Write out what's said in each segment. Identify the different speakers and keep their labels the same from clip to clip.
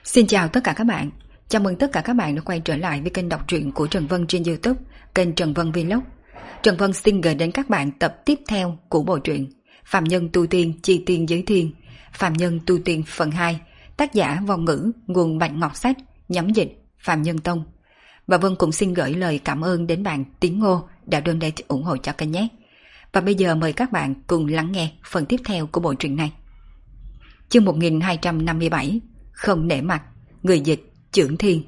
Speaker 1: Xin chào tất cả các bạn. Chào mừng tất cả các bạn đã quay trở lại với kênh đọc truyện của Trần Vân trên YouTube, kênh Trần Vân Vlog. Trần Vân xin gửi đến các bạn tập tiếp theo của bộ truyện Phạm Nhân Tu Tiên Chi Tiên Giới Thiên, Phạm Nhân Tu Tiên phần 2, tác giả Vong Ngữ, nguồn Bạch Ngọc Sách, nhóm dịch Phạm Nhân Tông. Và Vân cũng xin gửi lời cảm ơn đến bạn Tiến Ngô đã donate ủng hộ cho kênh nhé. Và bây giờ mời các bạn cùng lắng nghe phần tiếp theo của bộ truyện này. Chương 1257, Không nể mặt, người dịch Chưởng Thiên.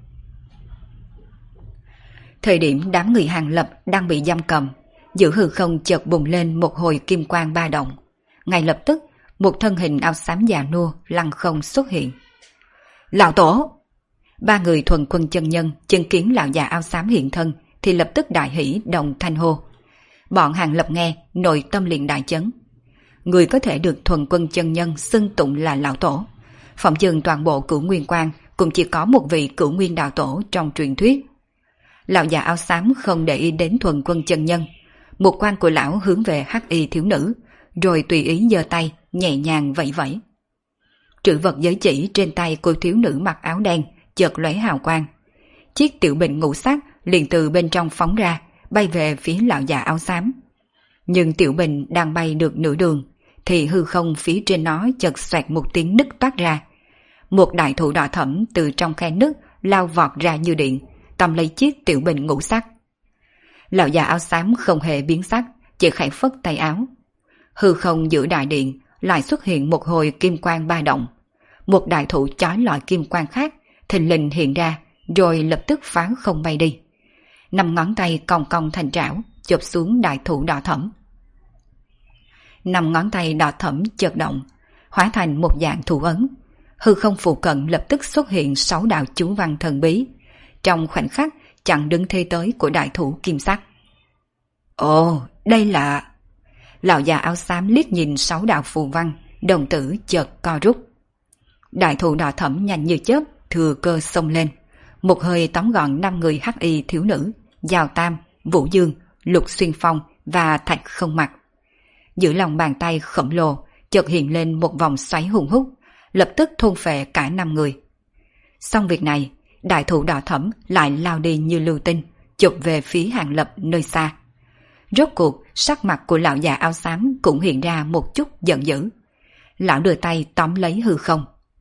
Speaker 1: Thời điểm đám người Hàng Lập đang bị giam cầm, giữa hư không chợt bùng lên một hồi kim quang ba động. Ngay lập tức, một thân hình áo xám già nua lăng không xuất hiện. Lão Tổ! Ba người thuần quân chân nhân chứng kiến lão già áo xám hiện thân thì lập tức đại hỉ đồng thanh hô. Bọn Hàng Lập nghe, nội tâm liền đại chấn. Người có thể được thuần quân chân nhân xưng tụng là lão tổ. Phỏng chừng toàn bộ Cửu Nguyên Quan cũng chỉ có một vị Cửu Nguyên đạo tổ trong truyền thuyết. Lão già áo xám không để ý đến thuần quân chân nhân. Một quan của lão hướng về hắc y thiếu nữ, rồi tùy ý giơ tay, nhẹ nhàng vẫy vẫy. Trữ vật giới chỉ trên tay cô thiếu nữ mặc áo đen chợt lóe hào quang. Chiếc tiểu bình ngũ sắc liền từ bên trong phóng ra, bay về phía lão già áo xám. Nhưng tiểu bình đang bay được nửa đường, thì hư không phía trên nó chợt xoẹt một tiếng nứt toát ra. Một đại thụ đỏ thẫm từ trong khe nứt lao vọt ra như điện, tóm lấy chiếc tiểu bình ngũ sắc. Lão già áo xám không hề biến sắc, chỉ khẽ phất tay áo. Hư không giữa đại điện lại xuất hiện một hồi kim quang ba động. Một đại thụ chói lọi kim quang khác thình lình hiện ra, rồi lập tức phá không bay đi. 5 ngón tay cong cong thành trảo chụp xuống đại thụ đỏ thẫm. 5 ngón tay đỏ thẫm chợt động, hóa thành một dạng thủ ấn. Hư không phụ cận lập tức xuất hiện 6 đạo chú văn thần bí, trong khoảnh khắc chặn đứng thế tới của đại thủ kim sắc. Ồ, đây là... Lão già áo xám liếc nhìn 6 đạo phù văn, đồng tử chợt co rút. Đại thủ đỏ thẫm nhanh như chớp thừa cơ xông lên, một hơi tóm gọn 5 người hắc y thiếu nữ, Giao Tam, Vũ Dương, Lục Xuyên Phong và Thạch Không Mặc. Giữa lòng bàn tay khổng lồ chợt hiện lên một vòng xoáy hùng hút, lập tức thôn phệ cả 5 người. Xong việc này, đại thủ đỏ thẫm lại lao đi như lưu tinh, chụp về phía Hàng Lập nơi xa. Rốt cuộc, sắc mặt của lão già áo xám cũng hiện ra một chút giận dữ. Lão đưa tay tóm lấy hư không.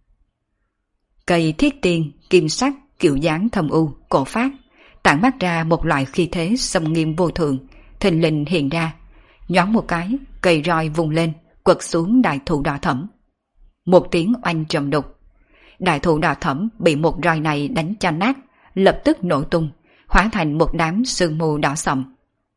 Speaker 1: Cây thiết tiên, kim sắc, kiểu dáng thâm u, cổ phát, tản mát ra một loại khí thế xâm nghiêm vô thượng, thình lình hiện ra. Nhoáng một cái, cây roi vùng lên, quật xuống đại thụ đỏ thẫm. Một tiếng oanh trầm đục. Đại thụ đỏ thẫm bị một roi này đánh cho nát, lập tức nổ tung, hóa thành một đám sương mù đỏ sậm.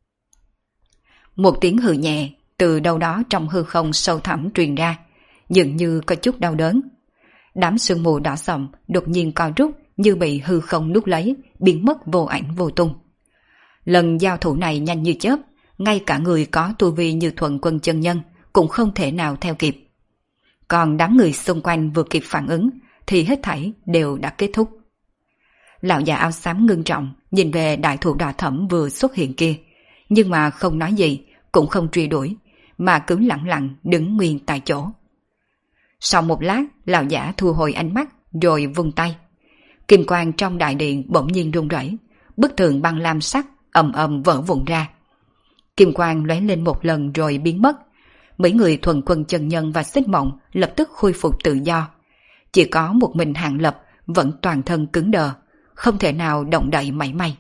Speaker 1: Một tiếng hừ nhẹ từ đâu đó trong hư không sâu thẳm truyền ra, dường như có chút đau đớn. Đám sương mù đỏ sậm đột nhiên co rút như bị hư không nuốt lấy, biến mất vô ảnh vô tung. Lần giao thủ này nhanh như chớp, ngay cả người có tu vi như thuần quân chân nhân cũng không thể nào theo kịp. Còn đám người xung quanh vừa kịp phản ứng thì hết thảy đều đã kết thúc. Lão già áo xám ngưng trọng nhìn về đại thụ đỏ thẫm vừa xuất hiện kia, nhưng mà không nói gì, cũng không truy đuổi, mà cứ lặng lặng đứng nguyên tại chỗ. Sau một lát, lão giả thu hồi ánh mắt rồi vung tay. Kim quang trong đại điện bỗng nhiên rung rẩy, bức tường băng lam sắc ầm ầm vỡ vụn ra. Kim quang lóe lên một lần rồi biến mất. Mấy người thuần quân chân nhân và xích mộng lập tức khôi phục tự do. Chỉ có một mình Hàng Lập vẫn toàn thân cứng đờ, không thể nào động đậy mảy may.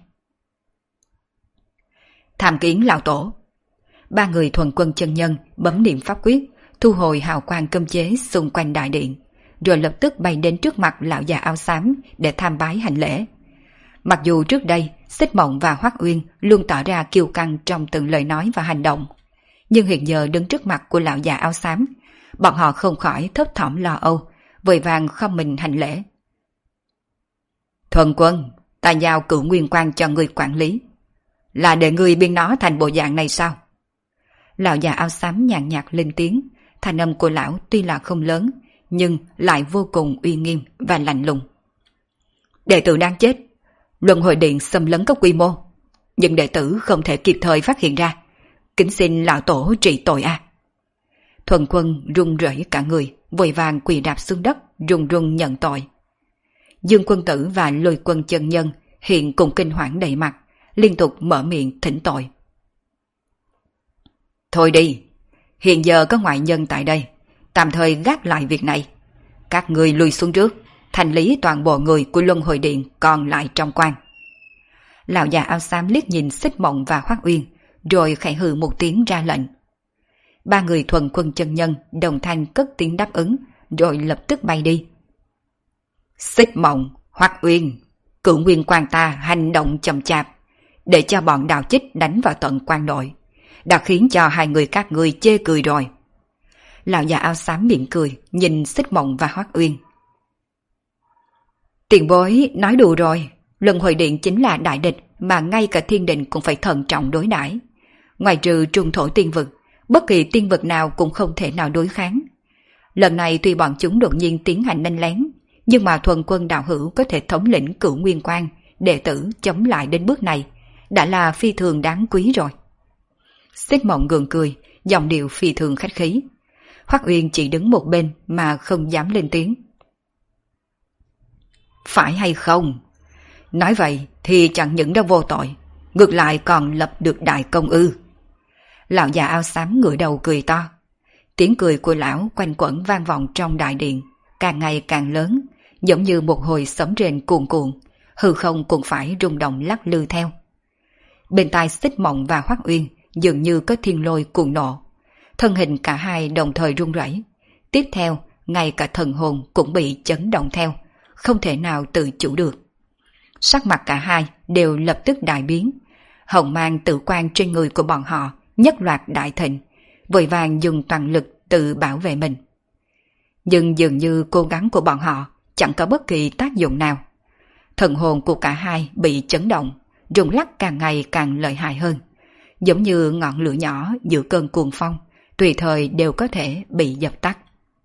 Speaker 1: Tham kiến lão tổ. Ba người thuần quân chân nhân bấm niệm pháp quyết, thu hồi hào quang cấm chế xung quanh đại điện, rồi lập tức bay đến trước mặt lão già áo xám để tham bái hành lễ. Mặc dù trước đây Xích Mộng và Hoắc Uyên luôn tỏ ra kiêu căng trong từng lời nói và hành động, nhưng hiện giờ đứng trước mặt của lão già áo xám, bọn họ không khỏi thấp thỏm lo âu, vội vàng khom mình hành lễ. Thuần quân, ta giao Cửu Nguyên Quan cho người quản lý, là để người biến nó thành bộ dạng này sao? Lão già áo xám nhàn nhạt lên tiếng, thanh âm của lão tuy là không lớn, nhưng lại vô cùng uy nghiêm và lạnh lùng. Đệ tử đang chết, luân hồi điện xâm lấn có quy mô, nhưng đệ tử không thể kịp thời phát hiện ra, kính xin lão tổ trị tội a. Thuần quân run rẩy cả người, vội vàng quỳ đạp xuống đất, run run nhận tội. Dương Quân Tử và Lôi Quân chân nhân hiện cùng kinh hoảng đầy mặt, liên tục mở miệng thỉnh tội. Thôi đi, hiện giờ có ngoại nhân tại đây, tạm thời gác lại việc này. Các người lui xuống trước, thành lý toàn bộ người của Luân Hồi Điện còn lại trong quan. Lão già áo xám liếc nhìn Xích Mộng và Hoắc Uyên, rồi khẽ hừ một tiếng ra lệnh. Ba người thuần quân chân nhân đồng thanh cất tiếng đáp ứng, rồi lập tức bay đi. Xích Mộng, Hoắc Uyên, Cửu Nguyên quan ta hành động chậm chạp, để cho bọn Đào Chích đánh vào tận quan nội, đã khiến cho hai người các ngươi chê cười rồi. Lão già áo xám mỉm cười, nhìn Xích Mộng và Hoắc Uyên. Tiền bối nói đùa rồi, Luân Hồi Điện chính là đại địch mà ngay cả thiên đình cũng phải thận trọng đối đãi. Ngoài trừ trung thổ tiên vực, bất kỳ tiên vực nào cũng không thể nào đối kháng. Lần này tuy bọn chúng đột nhiên tiến hành đánh lén, nhưng mà thuần quân đạo hữu có thể thống lĩnh Cửu Nguyên quan, đệ tử chống lại đến bước này, đã là phi thường đáng quý rồi. Xích Mộng gượng cười, giọng điệu phi thường khách khí. Hoắc Uyên chỉ đứng một bên mà không dám lên tiếng. Phải hay không? Nói vậy thì chẳng những đã vô tội, ngược lại còn lập được đại công ư. Lão già áo xám ngửa đầu cười to. Tiếng cười của lão quanh quẩn vang vọng trong đại điện, càng ngày càng lớn, giống như một hồi sấm rền cuồn cuộn, hư không cũng phải rung động lắc lư theo. Bên tai Xích Mộng và Hoắc Uyên dường như có thiên lôi cuồng nộ, thân hình cả hai đồng thời run rẩy. Tiếp theo, ngay cả thần hồn cũng bị chấn động theo, không thể nào tự chủ được. Sắc mặt cả hai đều lập tức đại biến, hồng mang tự quan trên người của bọn họ nhất loạt đại thịnh, vội vàng dùng toàn lực tự bảo vệ mình. Nhưng dường như cố gắng của bọn họ chẳng có bất kỳ tác dụng nào. Thần hồn của cả hai bị chấn động, rung lắc càng ngày càng lợi hại hơn, giống như ngọn lửa nhỏ giữa cơn cuồng phong, tùy thời đều có thể bị dập tắt.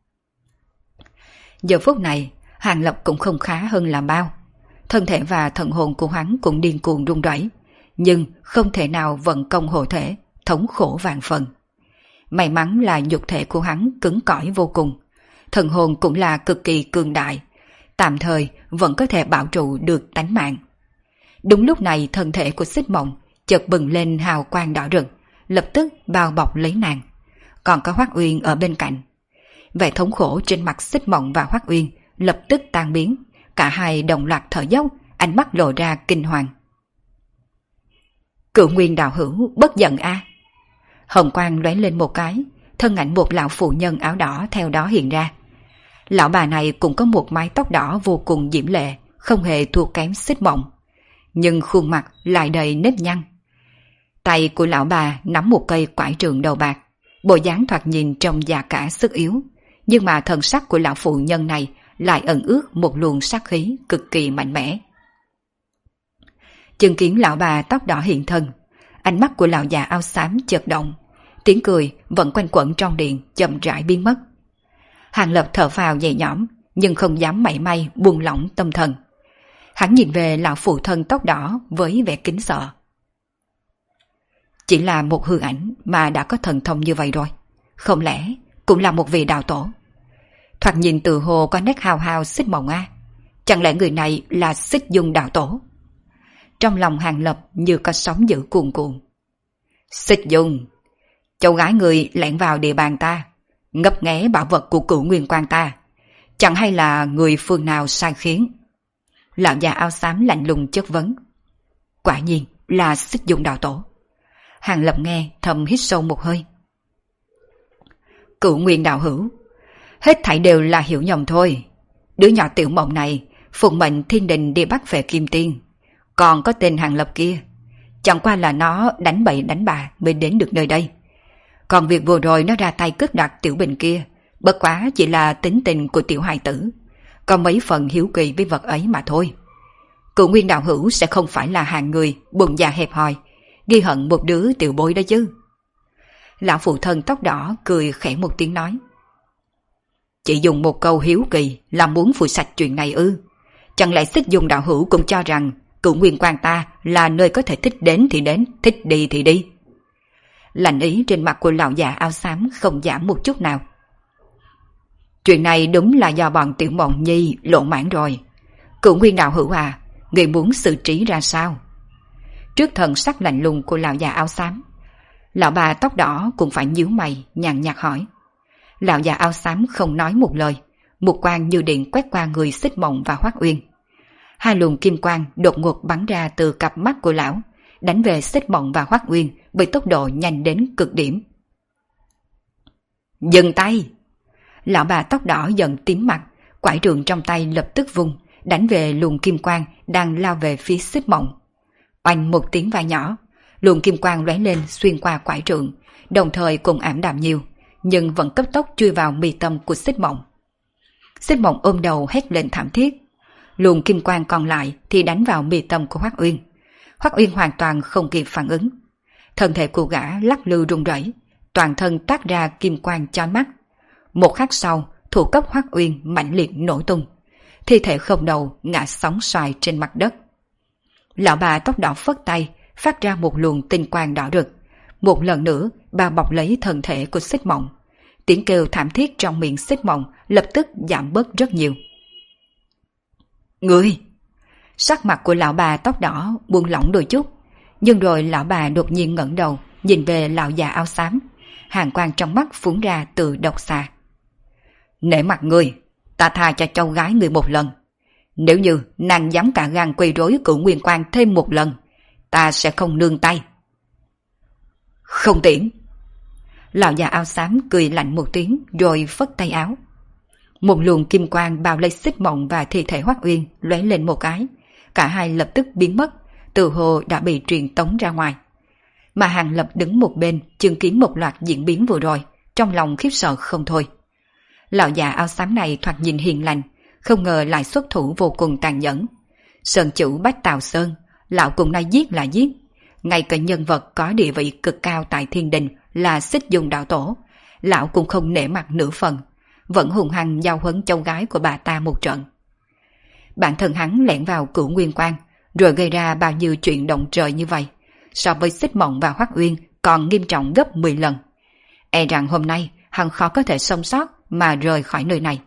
Speaker 1: Giờ phút này, Hàng Lập cũng không khá hơn là bao. Thân thể và thần hồn của hắn cũng điên cuồng rung rẩy, nhưng không thể nào vận công hộ thể, thống khổ vạn phần. May mắn là nhục thể của hắn cứng cỏi vô cùng, thần hồn cũng là cực kỳ cường đại, tạm thời vẫn có thể bảo trụ được tánh mạng. Đúng lúc này thân thể của Xích Mộng chợt bừng lên hào quang đỏ rực, lập tức bao bọc lấy nàng. Còn có Hoắc Uyên ở bên cạnh. Vẻ thống khổ trên mặt Xích Mộng và Hoắc Uyên lập tức tan biến, cả hai đồng loạt thở dốc, ánh mắt lộ ra kinh hoàng. Cửu Nguyên đạo hữu bất giận a. Hồng quang lóe lên một cái, thân ảnh một lão phụ nhân áo đỏ theo đó hiện ra. Lão bà này cũng có một mái tóc đỏ vô cùng diễm lệ, không hề thua kém Xích Mộng, nhưng khuôn mặt lại đầy nếp nhăn. Tay của lão bà nắm một cây quải trượng đầu bạc, bộ dáng thoạt nhìn trông già cả sức yếu, nhưng mà thần sắc của lão phụ nhân này lại ẩn ước một luồng sát khí cực kỳ mạnh mẽ. Chứng kiến lão bà tóc đỏ hiện thân, ánh mắt của lão già áo xám chợt động, tiếng cười vẫn quanh quẩn trong điện chậm rãi biến mất. Hàng Lập thở phào nhẹ nhõm, nhưng không dám mảy may buông lỏng tâm thần. Hắn nhìn về lão phụ thân tóc đỏ với vẻ kính sợ. Chỉ là một hư ảnh mà đã có thần thông như vậy rồi, không lẽ cũng là một vị đạo tổ? Thoạt nhìn từ hồ có nét hào hào Xích Mộng a, chẳng lẽ người này là Xích Dung đạo tổ? Trong lòng Hàng Lập như có sóng dữ cuồn cuộn. Xích Dung, cháu gái người lẻn vào địa bàn ta, ngấp nghé bảo vật của Cửu Nguyên quan ta, chẳng hay là người phương nào sai khiến? Lão già áo xám lạnh lùng chất vấn. Quả nhiên là Xích Dung đạo tổ. Hàng Lập nghe thầm hít sâu một hơi. Cửu Nguyên đạo hữu, hết thảy đều là hiểu nhầm thôi. Đứa nhỏ Tiểu Mộng này phụng mệnh thiên đình đi bắt về Kim Tiên, còn có tên Hàng Lập kia, chẳng qua là nó đánh bậy đánh bạ mới đến được nơi đây. Còn việc vừa rồi nó ra tay cướp đoạt Tiểu Bình kia, bất quá chỉ là tính tình của tiểu hài tử, có mấy phần hiếu kỳ với vật ấy mà thôi. Cửu Nguyên đạo hữu sẽ không phải là hạng người bụng dạ hẹp hòi, ghi hận một đứa tiểu bối đó chứ? Lão phụ thân tóc đỏ cười khẽ một tiếng nói. Chỉ dùng một câu hiếu kỳ là muốn phủi sạch chuyện này ư? Chẳng lẽ Xích Dung đạo hữu cũng cho rằng Cửu Nguyên quan ta là nơi có thể thích đến thì đến, thích đi thì đi? Lạnh ý trên mặt của lão già áo xám không giảm một chút nào. Chuyện này đúng là do bọn Tiểu Mộng Nhi lộn mãn rồi. Cửu Nguyên đạo hữu à, người muốn xử trí ra sao? Trước thần sắc lạnh lùng của lão già áo xám, lão bà tóc đỏ cũng phải nhíu mày nhàn nhạt hỏi. Lão già áo xám không nói một lời, một quang như điện quét qua người Xích Mộng và Hoắc Uyên. Hai luồng kim quang đột ngột bắn ra từ cặp mắt của lão, đánh về Xích Mộng và Hoắc Uyên với tốc độ nhanh đến cực điểm. Dừng tay! Lão bà tóc đỏ giận tím mặt, quải trượng trong tay lập tức vung, đánh về luồng kim quang đang lao về phía Xích Mộng. Oanh một tiếng vang nhỏ, luồng kim quang lóe lên xuyên qua quải trượng, đồng thời cũng ảm đạm nhiều, nhưng vẫn cấp tốc chui vào mi tâm của Xích Mộng. Xích Mộng ôm đầu hét lên thảm thiết. Luồng kim quang còn lại thì đánh vào mi tâm của Hoắc Uyên. Hoắc Uyên hoàn toàn không kịp phản ứng. Thân thể của gã lắc lư rung rẩy, toàn thân toát ra kim quang chói mắt. Một khắc sau, thủ cấp Hoắc Uyên mãnh liệt nổ tung, thi thể không đầu ngã sóng xoài trên mặt đất. Lão bà tóc đỏ phất tay, phát ra một luồng tinh quang đỏ rực. Một lần nữa, bà bọc lấy thân thể của Xích Mộng. Tiếng kêu thảm thiết trong miệng Xích Mộng lập tức giảm bớt rất nhiều. Ngươi! Sắc mặt của lão bà tóc đỏ buông lỏng đôi chút, nhưng rồi lão bà đột nhiên ngẩng đầu, nhìn về lão già áo xám. Hàn quang trong mắt phúng ra từ độc xà. Nể mặt ngươi, ta tha cho cháu gái ngươi một lần. Nếu như nàng dám cả gan quấy rối Cửu Nguyên Quan thêm một lần, ta sẽ không nương tay. Không tiễn! Lão già áo xám cười lạnh một tiếng rồi phất tay áo. Một luồng kim quang bao lấy Xích Mộng và thi thể Hoắc Uyên lóe lên một cái, cả hai lập tức biến mất, từ hồ đã bị truyền tống ra ngoài. Mà Hàng Lập đứng một bên chứng kiến một loạt diễn biến vừa rồi, trong lòng khiếp sợ không thôi. Lão già áo xám này thoạt nhìn hiền lành, không ngờ lại xuất thủ vô cùng tàn nhẫn. Sơn chủ Bách Tào Sơn, lão cũng nói giết là giết. Ngay cả nhân vật có địa vị cực cao tại thiên đình là Xích Dung đạo tổ, lão cũng không nể mặt nửa phần, vẫn hùng hăng giao huấn cháu gái của bà ta một trận. Bản thân hắn lẻn vào Cửu Nguyên Quan, rồi gây ra bao nhiêu chuyện động trời như vậy, so với Xích Mộng và Hoắc Uyên còn nghiêm trọng gấp 10 lần. E rằng hôm nay hắn khó có thể sống sót mà rời khỏi nơi này.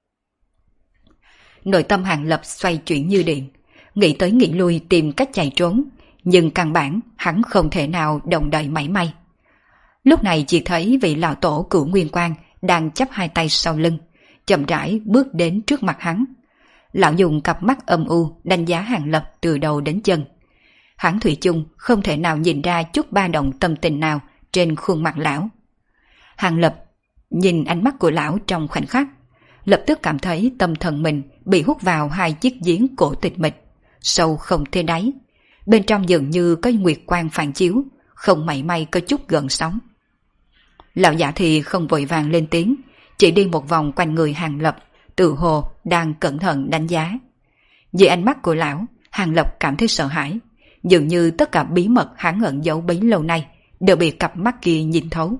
Speaker 1: Nội tâm Hàng Lập xoay chuyển như điện, nghĩ tới nghĩ lui tìm cách chạy trốn, nhưng căn bản hắn không thể nào động đậy mảy may. Lúc này chỉ thấy vị lão tổ Cửu Nguyên Quan đang chắp hai tay sau lưng, chậm rãi bước đến trước mặt hắn. Lão dùng cặp mắt âm u đánh giá Hàng Lập từ đầu đến chân. Hắn thủy chung không thể nào nhìn ra chút ba động tâm tình nào trên khuôn mặt lão. Hàng Lập nhìn ánh mắt của lão trong khoảnh khắc, lập tức cảm thấy tâm thần mình bị hút vào hai chiếc giếng cổ tịch mịch, sâu không thấy đáy. Bên trong dường như có nguyệt quang phản chiếu, không mảy may có chút gợn sóng. Lão giả thì không vội vàng lên tiếng, chỉ đi một vòng quanh người Hàng Lập, tự hồ đang cẩn thận đánh giá. Dưới ánh mắt của lão, Hàng Lập cảm thấy sợ hãi, dường như tất cả bí mật hắn ẩn giấu bấy lâu nay đều bị cặp mắt kia nhìn thấu.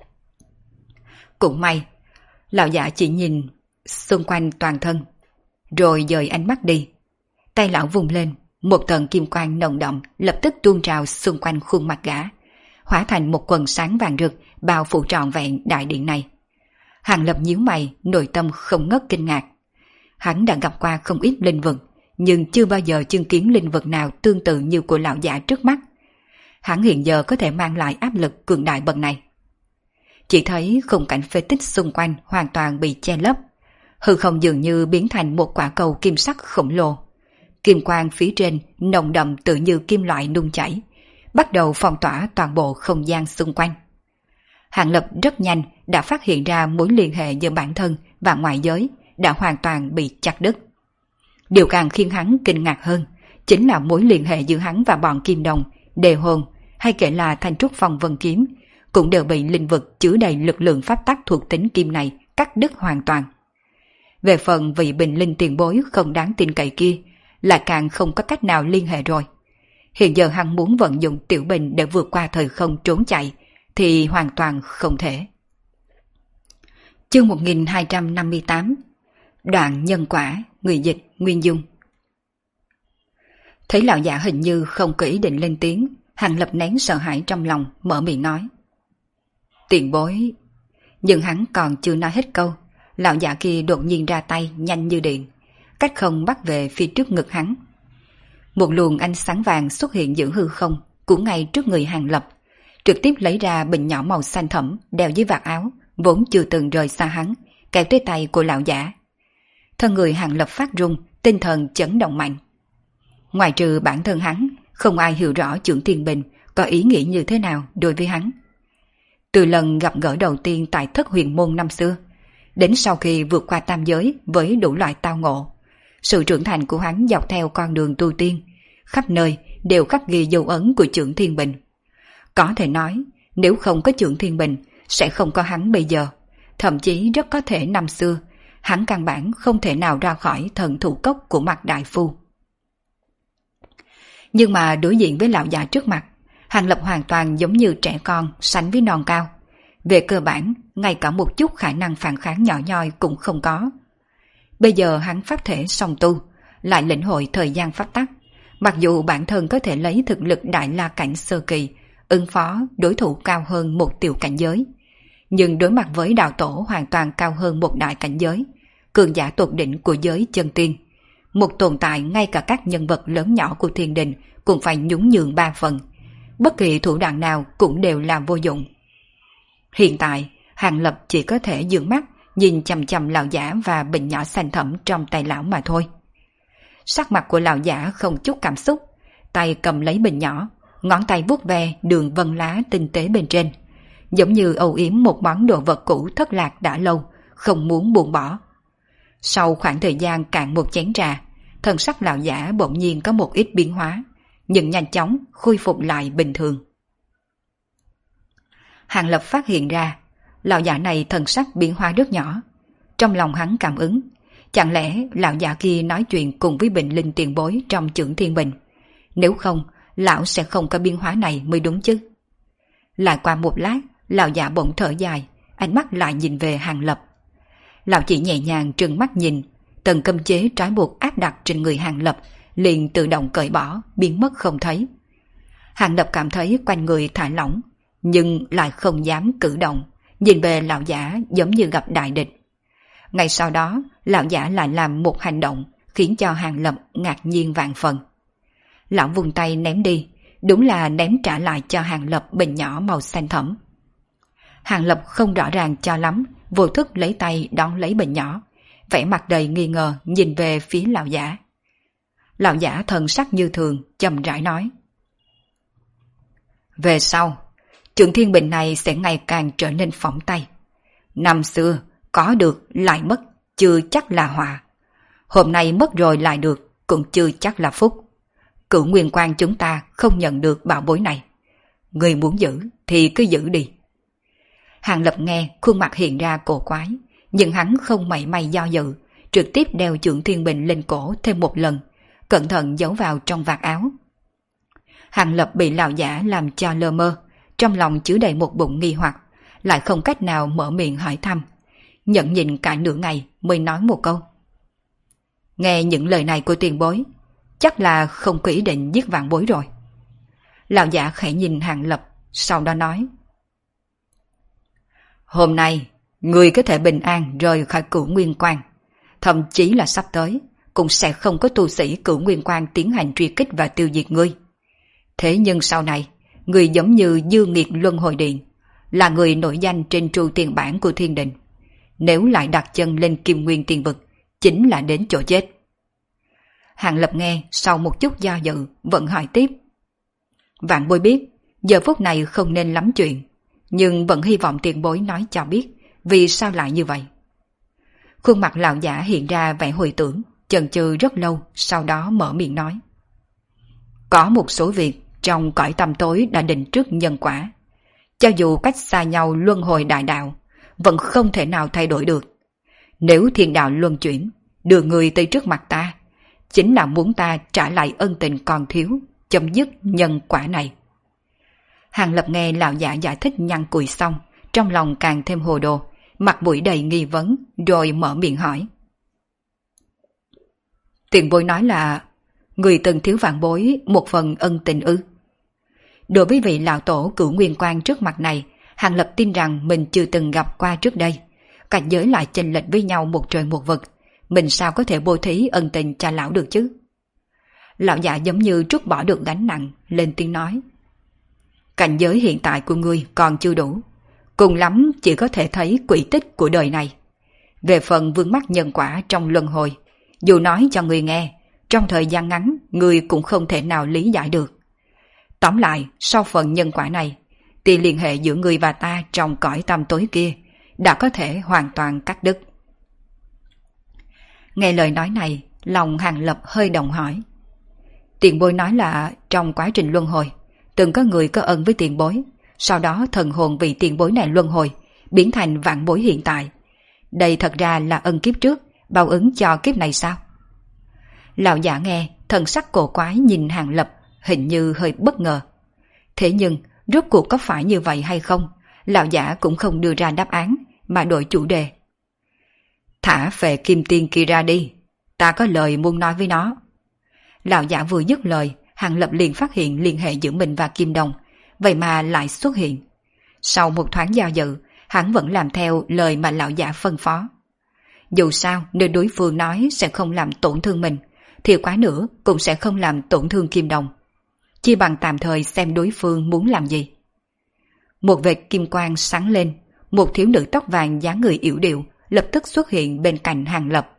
Speaker 1: Cũng may, lão giả chỉ nhìn xung quanh toàn thân, rồi dời ánh mắt đi. Tay lão vùng lên, một tầng kim quang nồng đậm lập tức tuôn trào xung quanh khuôn mặt gã, hóa thành một quần sáng vàng rực bao phủ trọn vẹn đại điện này. Hàng Lập nhíu mày, nội tâm không ngớt kinh ngạc. Hắn đã gặp qua không ít linh vực, nhưng chưa bao giờ chứng kiến linh vực nào tương tự như của lão giả trước mắt. Hắn hiện giờ có thể mang lại áp lực cường đại bậc này. Chỉ thấy khung cảnh phế tích xung quanh hoàn toàn bị che lấp, hư không dường như biến thành một quả cầu kim sắc khổng lồ. Kim quang phía trên nồng đậm tự như kim loại nung chảy, bắt đầu phong tỏa toàn bộ không gian xung quanh. Hàng Lập rất nhanh đã phát hiện ra mối liên hệ giữa bản thân và ngoại giới đã hoàn toàn bị chặt đứt. Điều càng khiến hắn kinh ngạc hơn chính là mối liên hệ giữa hắn và bọn Kim Đồng, Đề Hồn hay kể là Thanh Trúc Phong Vân Kiếm cũng đều bị linh vực chứa đầy lực lượng pháp tắc thuộc tính kim này cắt đứt hoàn toàn. Về phần vị bình linh tiền bối không đáng tin cậy kia lại càng không có cách nào liên hệ rồi. Hiện giờ hắn muốn vận dụng tiểu bình để vượt qua thời không trốn chạy thì hoàn toàn không thể. Chương 1258 Đoạn nhân quả, người dịch Nguyên Dung. Thấy lão giả hình như không có ý định lên tiếng, Hàng Lập nén sợ hãi trong lòng, mở miệng nói. Tiền bối. Nhưng hắn còn chưa nói hết câu, lão giả kia đột nhiên ra tay nhanh như điện. cách không bắt về phía trước ngực hắn. Một luồng ánh sáng vàng xuất hiện giữa hư không, cũng ngay trước người Hàng Lập, trực tiếp lấy ra bình nhỏ màu xanh thẫm đeo dưới vạt áo, vốn chưa từng rời xa hắn, kéo tới tay của lão giả. Thân người Hàng Lập phát run, tinh thần chấn động mạnh. Ngoài trừ bản thân hắn, không ai hiểu rõ Chưởng Thiên Bình có ý nghĩ như thế nào đối với hắn. Từ lần gặp gỡ đầu tiên tại Thất Huyền Môn năm xưa, đến sau khi vượt qua tam giới với đủ loại tao ngộ, sự trưởng thành của hắn dọc theo con đường tu tiên, khắp nơi đều khắc ghi dấu ấn của Chưởng Thiên Bình. Có thể nói, nếu không có Chưởng Thiên Bình, sẽ không có hắn bây giờ. Thậm chí rất có thể năm xưa, hắn căn bản không thể nào ra khỏi thần thủ cốc của Mạc Đại Phu. Nhưng mà đối diện với lão già trước mặt, Hàng Lập hoàn toàn giống như trẻ con sánh với non cao. Về cơ bản, ngay cả một chút khả năng phản kháng nhỏ nhoi cũng không có. Bây giờ hắn pháp thể song tu, lại lĩnh hội thời gian pháp tắc. Mặc dù bản thân có thể lấy thực lực đại la cảnh sơ kỳ, ứng phó đối thủ cao hơn một tiểu cảnh giới, nhưng đối mặt với đạo tổ hoàn toàn cao hơn một đại cảnh giới, cường giả tột đỉnh của giới chân tiên, một tồn tại ngay cả các nhân vật lớn nhỏ của thiên đình cũng phải nhún nhường 3 phần, bất kỳ thủ đoạn nào cũng đều là vô dụng. Hiện tại, Hàng Lập chỉ có thể dương mắt nhìn chằm chằm lão giả và bình nhỏ xanh thẫm trong tay lão mà thôi. Sắc mặt của lão giả không chút cảm xúc, tay cầm lấy bình nhỏ, ngón tay vuốt ve đường vân lá tinh tế bên trên, giống như âu yếm một món đồ vật cũ thất lạc đã lâu, không muốn buông bỏ. Sau khoảng thời gian cạn một chén trà, thân sắc lão giả bỗng nhiên có một ít biến hóa, nhưng nhanh chóng khôi phục lại bình thường. Hàng Lập phát hiện ra, lão giả này thần sắc biến hóa rất nhỏ. Trong lòng hắn cảm ứng, chẳng lẽ lão giả kia nói chuyện cùng với Bình Linh tiền bối trong Chưởng Thiên Bình? Nếu không, lão sẽ không có biến hóa này mới đúng chứ. Lại qua một lát, lão giả bỗng thở dài, ánh mắt lại nhìn về Hàng Lập. Lão chỉ nhẹ nhàng trừng mắt nhìn, tầng cấm chế trói buộc áp đặt trên người Hàng Lập liền tự động cởi bỏ, biến mất không thấy. Hàng Lập cảm thấy quanh người thả lỏng, nhưng lại không dám cử động, nhìn về lão giả giống như gặp đại địch. Ngay sau đó, lão giả lại làm một hành động khiến cho Hàng Lập ngạc nhiên vạn phần. Lão vùng tay ném đi, đúng là ném trả lại cho Hàng Lập bình nhỏ màu xanh thẫm. Hàng Lập không rõ ràng cho lắm, vô thức lấy tay đón lấy bình nhỏ, vẻ mặt đầy nghi ngờ nhìn về phía lão giả. Lão giả thần sắc như thường, chậm rãi nói: về sau, Chưởng Thiên Bình này sẽ ngày càng trở nên phỏng tay. Năm xưa, có được lại mất, chưa chắc là họa. Hôm nay mất rồi lại được, cũng chưa chắc là phúc. Cửu Nguyên Quan chúng ta không nhận được bảo bối này. Người muốn giữ thì cứ giữ đi. Hàng Lập nghe, khuôn mặt hiện ra cổ quái, nhưng hắn không mảy may do dự, trực tiếp đeo Chưởng Thiên Bình lên cổ thêm một lần, cẩn thận giấu vào trong vạt áo. Hàng Lập bị lão giả làm cho lơ mơ, trong lòng chứa đầy một bụng nghi hoặc, lại không cách nào mở miệng hỏi thăm. Nhận nhìn cả nửa ngày mới nói một câu: nghe những lời này của tiền bối, chắc là không có ý định giết vạn bối rồi. Lão giả khẽ nhìn Hàng Lập, sau đó nói: hôm nay, người có thể bình an rời khỏi Cửu Nguyên Quan, thậm chí là sắp tới, cũng sẽ không có tu sĩ Cửu Nguyên Quan tiến hành truy kích và tiêu diệt ngươi. Thế nhưng sau này, người giống như Dư Nghiệt Luân Hồi Điện, là người nổi danh trên tru tiền bản của thiên đình. Nếu lại đặt chân lên Kim Nguyên Tiên Vực, chính là đến chỗ chết. Hàng Lập nghe, sau một chút do dự, vẫn hỏi tiếp: vạn bối biết, giờ phút này không nên lắm chuyện, nhưng vẫn hy vọng tiền bối nói cho biết, vì sao lại như vậy. Khuôn mặt lão giả hiện ra vẻ hồi tưởng, chần chừ rất lâu, sau đó mở miệng nói: có một số việc trong cõi tăm tối đã định trước nhân quả, cho dù cách xa nhau luân hồi đại đạo, vẫn không thể nào thay đổi được. Nếu thiên đạo luân chuyển, đưa người tới trước mặt ta, chính là muốn ta trả lại ân tình còn thiếu, chấm dứt nhân quả này. Hàng Lập nghe lão giả giải thích nhăn cùi xong, trong lòng càng thêm hồ đồ, mặt mũi đầy nghi vấn, rồi mở miệng hỏi: tiền bối nói là người từng thiếu vạn bối một phần ân tình ư? Đối với vị lão tổ Cửu Nguyên Quan trước mặt này, Hàng Lập tin rằng mình chưa từng gặp qua trước đây. Cảnh giới lại chênh lệch với nhau một trời một vực, mình sao có thể bố thí ân tình cho lão được chứ? Lão già giống như trút bỏ được gánh nặng, lên tiếng nói. Cảnh giới hiện tại của ngươi còn chưa đủ, cùng lắm chỉ có thể thấy quỹ tích của đời này. Về phần vướng mắc nhân quả trong luân hồi, dù nói cho ngươi nghe, trong thời gian ngắn ngươi cũng không thể nào lý giải được. Tóm lại, sau phần nhân quả này, thì liên hệ giữa ngươi và ta trong cõi tăm tối kia đã có thể hoàn toàn cắt đứt. Nghe lời nói này, lòng Hàng Lập hơi động hỏi. Tiền bối nói là trong quá trình luân hồi, từng có người có ân với tiền bối, sau đó thần hồn vị tiền bối này luân hồi, biến thành vạn bối hiện tại. Đây thật ra là ân kiếp trước, báo ứng cho kiếp này sao? Lão giả nghe, thần sắc cổ quái nhìn Hàng Lập, hình như hơi bất ngờ. Thế nhưng, rốt cuộc có phải như vậy hay không? Lão giả cũng không đưa ra đáp án, mà đổi chủ đề. Thả phệ kim tiên kia ra đi, ta có lời muốn nói với nó. Lão giả vừa dứt lời, Hàng Lập liền phát hiện liên hệ giữa mình và Kim Đồng, vậy mà lại xuất hiện. Sau một thoáng do dự, hắn vẫn làm theo lời mà lão giả phân phó. Dù sao, nếu đối phương nói sẽ không làm tổn thương mình, thì quá nữa cũng sẽ không làm tổn thương Kim Đồng. Chỉ bằng tạm thời xem đối phương muốn làm gì. Một vệt kim quang sáng lên, một thiếu nữ tóc vàng dáng người yểu điệu lập tức xuất hiện bên cạnh Hàng Lập.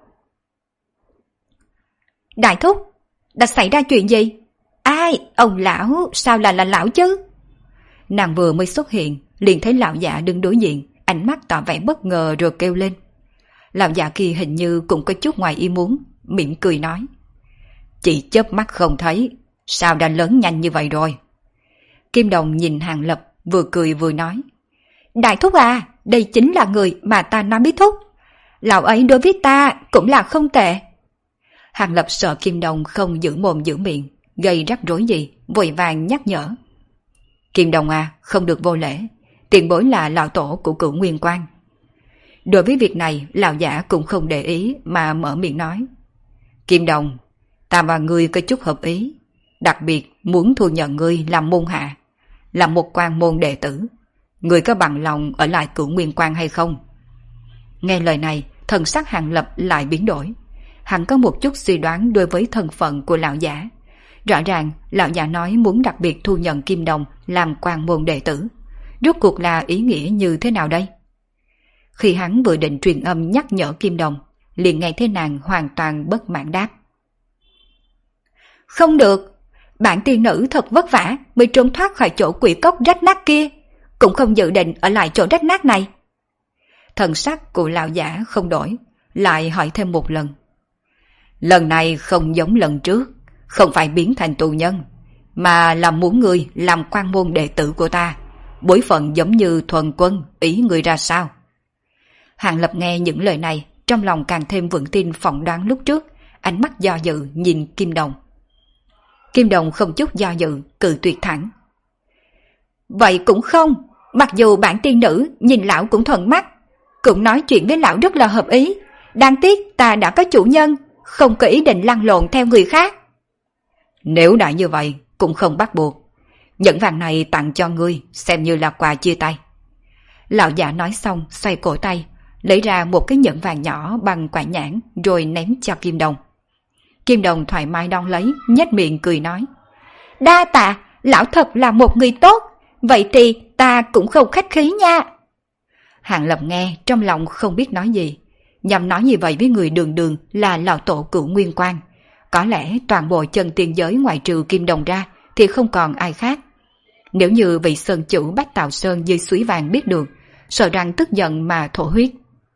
Speaker 1: Đại thúc, đã xảy ra chuyện gì? Ai, ông lão, sao là lão chứ? Nàng vừa mới xuất hiện, liền thấy lão giả đứng đối diện, ánh mắt tỏ vẻ bất ngờ rồi kêu lên. Lão giả kia hình như cũng có chút ngoài ý muốn, mỉm cười nói. Chỉ chớp mắt không thấy, sao đã lớn nhanh như vậy rồi? Kim Đồng nhìn Hàng Lập, vừa cười vừa nói. Đại thúc à, đây chính là người mà ta nói biết thúc. Lão ấy đối với ta cũng là không tệ. Hàng Lập sợ Kim Đồng không giữ mồm giữ miệng, gây rắc rối gì, vội vàng nhắc nhở. Kim Đồng à, không được vô lễ, tiền bối là lão tổ của Cửu Nguyên Quan. Đối với việc này, lão giả cũng không để ý mà mở miệng nói. Kim Đồng, ta và ngươi có chút hợp ý, đặc biệt muốn thu nhận ngươi làm môn hạ, làm một quan môn đệ tử. Ngươi có bằng lòng ở lại Cửu Nguyên Quan hay không? Nghe lời này, thần sắc Hàng Lập lại biến đổi. Hắn có một chút suy đoán đối với thân phận của lão giả. Rõ ràng, lão giả nói muốn đặc biệt thu nhận Kim Đồng làm quan môn đệ tử. Rốt cuộc là ý nghĩa như thế nào đây? Khi hắn vừa định truyền âm nhắc nhở Kim Đồng, liền nghe thấy nàng hoàn toàn bất mãn đáp. Không được, bản tiên nữ thật vất vả mới trốn thoát khỏi chỗ quỷ cốc rách nát kia, cũng không dự định ở lại chỗ rách nát này. Thần sắc của lão giả không đổi, lại hỏi thêm một lần. Lần này không giống lần trước, không phải biến thành tù nhân, mà là muốn ngươi làm quan môn đệ tử của ta, bối phận giống như thuần quân, ý ngươi ra sao? Hàng Lập nghe những lời này, trong lòng càng thêm vững tin phỏng đoán lúc trước, ánh mắt do dự nhìn Kim Đồng. Kim Đồng không chút do dự, cự tuyệt thẳng. Vậy cũng không, mặc dù bản tiên nữ nhìn lão cũng thuận mắt, cũng nói chuyện với lão rất là hợp ý, đáng tiếc ta đã có chủ nhân, không có ý định lăn lộn theo người khác. Nếu đã như vậy, cũng không bắt buộc. Nhẫn vàng này tặng cho ngươi, xem như là quà chia tay. Lão giả nói xong, xoay cổ tay, lấy ra một cái nhẫn vàng nhỏ bằng quả nhãn, rồi ném cho Kim Đồng. Kim Đồng thoải mái đón lấy, nhếch miệng cười nói. Đa tạ, lão thật là một người tốt, vậy thì ta cũng không khách khí nha. Hàng Lập nghe, trong lòng không biết nói gì. Nhằm nói như vậy với người đường đường là lão tổ Cửu Nguyên Quan. Có lẽ toàn bộ chân tiên giới ngoại trừ Kim Đồng ra thì không còn ai khác. Nếu như vị sơn chủ Bách Tạo Sơn dưới suối vàng biết được, sợ rằng tức giận mà thổ huyết.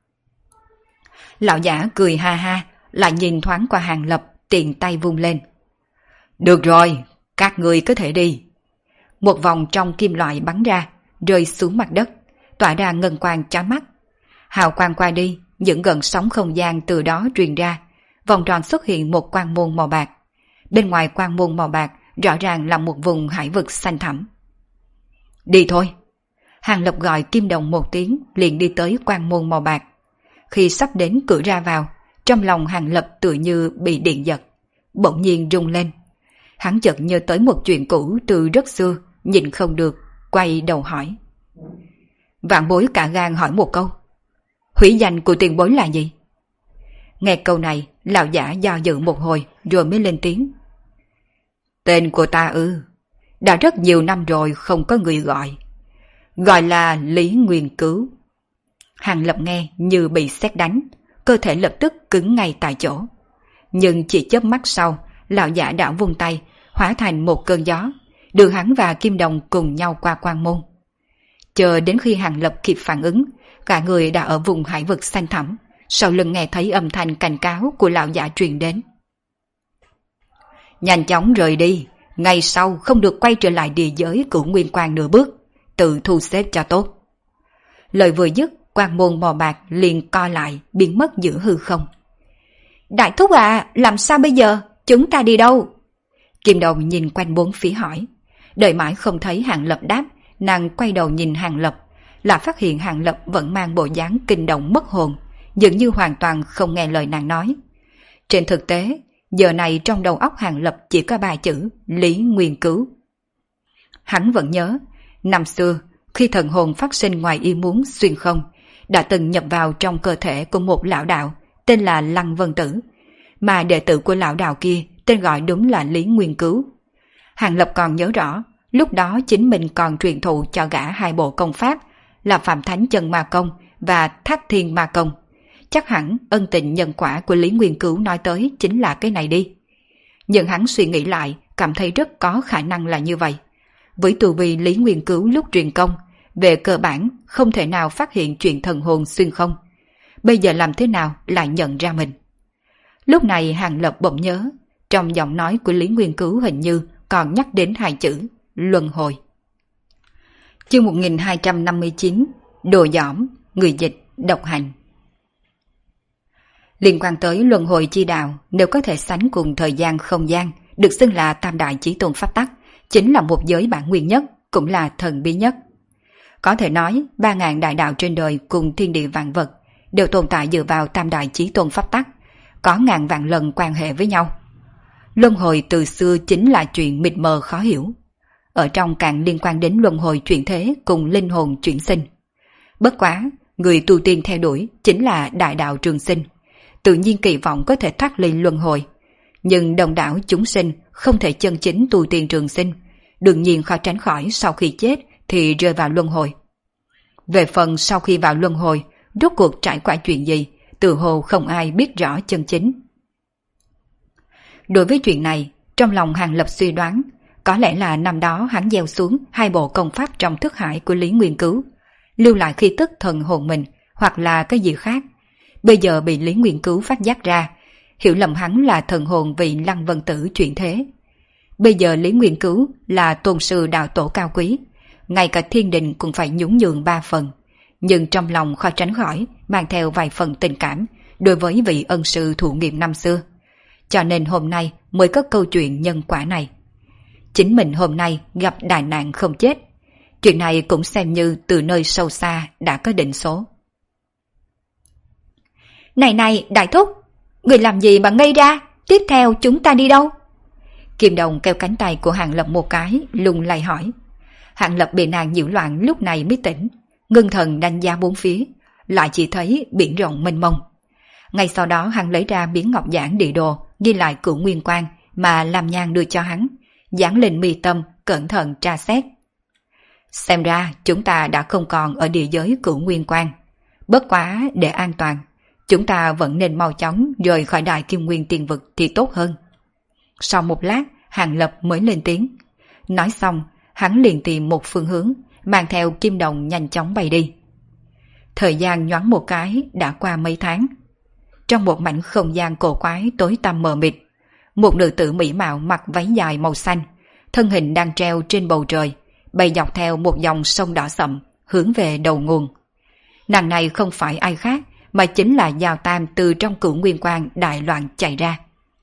Speaker 1: Lão giả cười ha ha, lại nhìn thoáng qua Hàng Lập, tiện tay vung lên. Được rồi, các người có thể đi. Một vòng trong kim loại bắn ra, rơi xuống mặt đất, tỏa ra ngân quang chói mắt. Hào quang qua đi, những gợn sóng không gian từ đó truyền ra, vòng tròn xuất hiện một quang môn màu bạc. Bên ngoài quang môn màu bạc rõ ràng là một vùng hải vực xanh thẳm. Đi thôi. Hàng Lập gọi Kim Đồng một tiếng, liền đi tới quang môn màu bạc. Khi sắp đến cửa ra vào, trong lòng Hàng Lập tựa như bị điện giật, bỗng nhiên rung lên. Hắn chợt nhớ tới một chuyện cũ từ rất xưa, nhìn không được, quay đầu hỏi. Vạn bối cả gan hỏi một câu. Hủy danh của tiền bối là gì? Nghe câu này, lão giả do dự một hồi rồi mới lên tiếng. Tên của ta ư? Đã rất nhiều năm rồi không có người gọi. Gọi là Lý Nguyên Cứu. Hàng Lập nghe như bị sét đánh, cơ thể lập tức cứng ngay tại chỗ. Nhưng chỉ chớp mắt sau, lão giả đã vung tay, hóa thành một cơn gió, đưa hắn và Kim Đồng cùng nhau qua quan môn. Chờ đến khi Hàng Lập kịp phản ứng, cả người đã ở vùng hải vực xanh thẳm, sau lưng nghe thấy âm thanh cảnh cáo của lão giả truyền đến. Nhanh chóng rời đi, ngày sau không được quay trở lại địa giới Cửu Nguyên Quan nửa bước, tự thu xếp cho tốt. Lời vừa dứt, quan môn mò bạc liền co lại, biến mất giữa hư không. Đại thúc à, làm sao bây giờ? Chúng ta đi đâu? Kim Đồng nhìn quanh bốn phía hỏi. Đợi mãi không thấy Hàng Lập đáp, nàng quay đầu nhìn Hàng Lập, là phát hiện Hàng Lập vẫn mang bộ dáng kinh động mất hồn, dường như hoàn toàn không nghe lời nàng nói. Trên thực tế, giờ này trong đầu óc Hàng Lập chỉ có 3 chữ Lý Nguyên Cứu. Hắn vẫn nhớ, năm xưa, khi thần hồn phát sinh ngoài ý muốn xuyên không, đã từng nhập vào trong cơ thể của một lão đạo tên là Lăng Vân Tử, mà đệ tử của lão đạo kia tên gọi đúng là Lý Nguyên Cứu. Hàng Lập còn nhớ rõ, lúc đó chính mình còn truyền thụ cho gã 2 bộ công pháp là Phạm Thánh Chân Ma Công và Thác Thiên Ma Công. Chắc hẳn ân tình nhân quả của Lý Nguyên Cứu nói tới chính là cái này đi. Nhưng hắn suy nghĩ lại, cảm thấy rất có khả năng là như vậy. Với tu vi Lý Nguyên Cứu lúc truyền công, về cơ bản không thể nào phát hiện chuyện thần hồn xuyên không. Bây giờ làm thế nào lại nhận ra mình? Lúc này Hàng Lập bỗng nhớ, trong giọng nói của Lý Nguyên Cứu hình như còn nhắc đến 2 chữ luân hồi. Chương 1259, Đồ Dõm, người dịch, độc hành. Liên quan tới luân hồi chi đạo, nếu có thể sánh cùng thời gian không gian, được xưng là tam đại chí tôn pháp tắc, chính là một giới bản nguyên nhất, cũng là thần bí nhất. Có thể nói, 3.000 đại đạo trên đời cùng thiên địa vạn vật đều tồn tại dựa vào tam đại chí tôn pháp tắc, có ngàn vạn lần quan hệ với nhau. Luân hồi từ xưa chính là chuyện mịt mờ khó hiểu. Ở trong càng liên quan đến luân hồi chuyển thế cùng linh hồn chuyển sinh. Bất quá, người tu tiên theo đuổi chính là đại đạo trường sinh, tự nhiên kỳ vọng có thể thoát ly luân hồi. Nhưng đồng đảo chúng sinh không thể chân chính tu tiên trường sinh, đương nhiên khó tránh khỏi sau khi chết thì rơi vào luân hồi. Về phần sau khi vào luân hồi, rốt cuộc trải qua chuyện gì, tự hồ không ai biết rõ chân chính. Đối với chuyện này, trong lòng Hàng Lập suy đoán, có lẽ là năm đó hắn gieo xuống 2 bộ công pháp trong thức hải của Lý Nguyên Cứu, lưu lại khí tức thần hồn mình, hoặc là cái gì khác. Bây giờ bị Lý Nguyên Cứu phát giác ra, hiểu lầm hắn là thần hồn vị Lăng Vân Tử chuyển thế. Bây giờ Lý Nguyên Cứu là tôn sư đạo tổ cao quý, ngay cả thiên đình cũng phải nhún nhường 3 phần, nhưng trong lòng khó tránh khỏi mang theo vài phần tình cảm đối với vị ân sư thụ nghiệp năm xưa. Cho nên hôm nay mới có câu chuyện nhân quả này. Chính mình hôm nay gặp đại nạn không chết, chuyện này cũng xem như từ nơi sâu xa đã có định số. Này đại thúc, người làm gì mà ngây ra, tiếp theo chúng ta đi đâu? Kim Đồng kéo cánh tay của Hàng Lập một cái, lung lay hỏi. Hàng Lập bị nàng nhiễu loạn lúc này mới tỉnh, ngưng thần đánh giá bốn phía, lại chỉ thấy biển rộng mênh mông. Ngay sau đó hắn lấy ra miếng ngọc giản địa đồ, ghi lại Cửu Nguyên Quan mà Lam Nhan đưa cho hắn, dán lên mi tâm, cẩn thận tra xét. Xem ra chúng ta đã không còn ở địa giới Cửu Nguyên Quan. Bất quá để an toàn, chúng ta vẫn nên mau chóng rời khỏi Đại Kim Nguyên Tiền Vực thì tốt hơn. Sau một lát, Hàng Lập mới lên tiếng. Nói xong, hắn liền tìm một phương hướng, mang theo Kim Đồng nhanh chóng bay đi. Thời gian nhoáng một cái đã qua mấy tháng. Trong một mảnh không gian cổ quái tối tăm mờ mịt, một nữ tử mỹ mạo mặc váy dài màu xanh, thân hình đang treo trên bầu trời, bay dọc theo một dòng sông đỏ sậm, hướng về đầu nguồn. Nàng này không phải ai khác, mà chính là Giao Tam từ trong Cửu Nguyên Quan đại loạn chạy ra.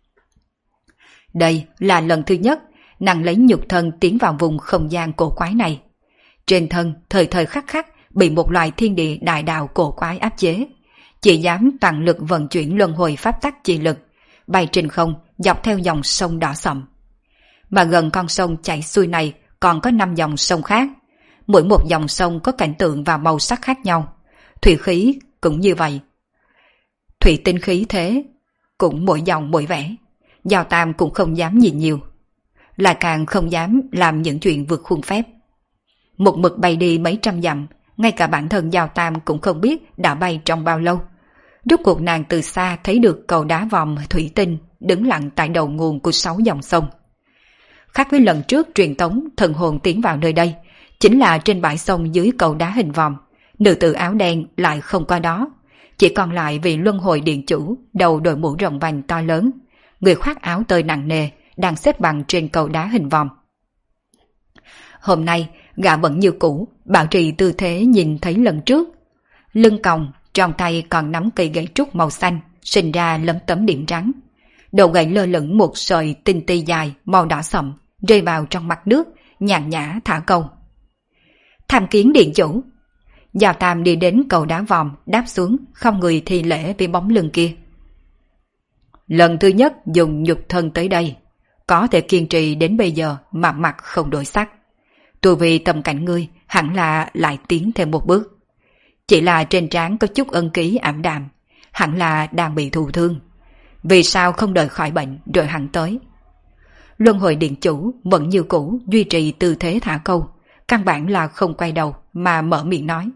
Speaker 1: Đây là lần thứ nhất nàng lấy nhục thân tiến vào vùng không gian cổ quái này. Trên thân thời thời khắc khắc bị một loại thiên địa đại đạo cổ quái áp chế, chỉ dám toàn lực vận chuyển luân hồi pháp tắc chi lực, bay trên không dọc theo dòng sông đỏ sậm. Mà gần con sông chảy xuôi này còn có 5 dòng sông khác, mỗi một dòng sông có cảnh tượng và màu sắc khác nhau, thủy khí cũng như vậy. Thủy tinh khí thế cũng mỗi dòng mỗi vẻ. Giao Tam cũng không dám nhìn nhiều, lại càng không dám làm những chuyện vượt khuôn phép. Một mực bay đi mấy trăm dặm, ngay cả bản thân Giao Tam cũng không biết đã bay trong bao lâu. Rốt cuộc nàng từ xa thấy được cầu đá vòm thủy tinh đứng lặng tại đầu nguồn của 6 dòng sông. Khác với lần trước truyền tống thần hồn tiến vào nơi đây, chính là trên bãi sông dưới cầu đá hình vòm, nữ tử áo đen lại không qua đó, chỉ còn lại vị luân hồi điện chủ, đầu đội mũ rộng vành to lớn, người khoác áo tơi nặng nề, đang xếp bằng trên cầu đá hình vòm. Hôm nay, gã vẫn như cũ, bảo trì tư thế nhìn thấy lần trước. Lưng còng, trong tay còn nắm cây gậy trúc màu xanh, sinh ra lấm tấm điểm trắng. Đầu gậy lơ lửng một sợi tinh ti dài, màu đỏ sậm, rơi vào trong mặt nước, nhàn nhã thả câu. Tham kiến điện chủ. Giao Tam đi đến cầu đá vòm, đáp xuống, không người thi lễ vì bóng lưng kia. Lần thứ nhất dùng nhục thân tới đây, có thể kiên trì đến bây giờ mà mặt không đổi sắc. Tu vi tầm cảnh ngươi hẳn là lại tiến thêm một bước. Chỉ là trên trán có chút ân ký ảm đạm, hẳn là đang bị thụ thương. Vì sao không đợi khỏi bệnh rồi hẳn tới? Luân hồi điện chủ vẫn như cũ duy trì tư thế thả câu, căn bản là không quay đầu mà mở miệng nói.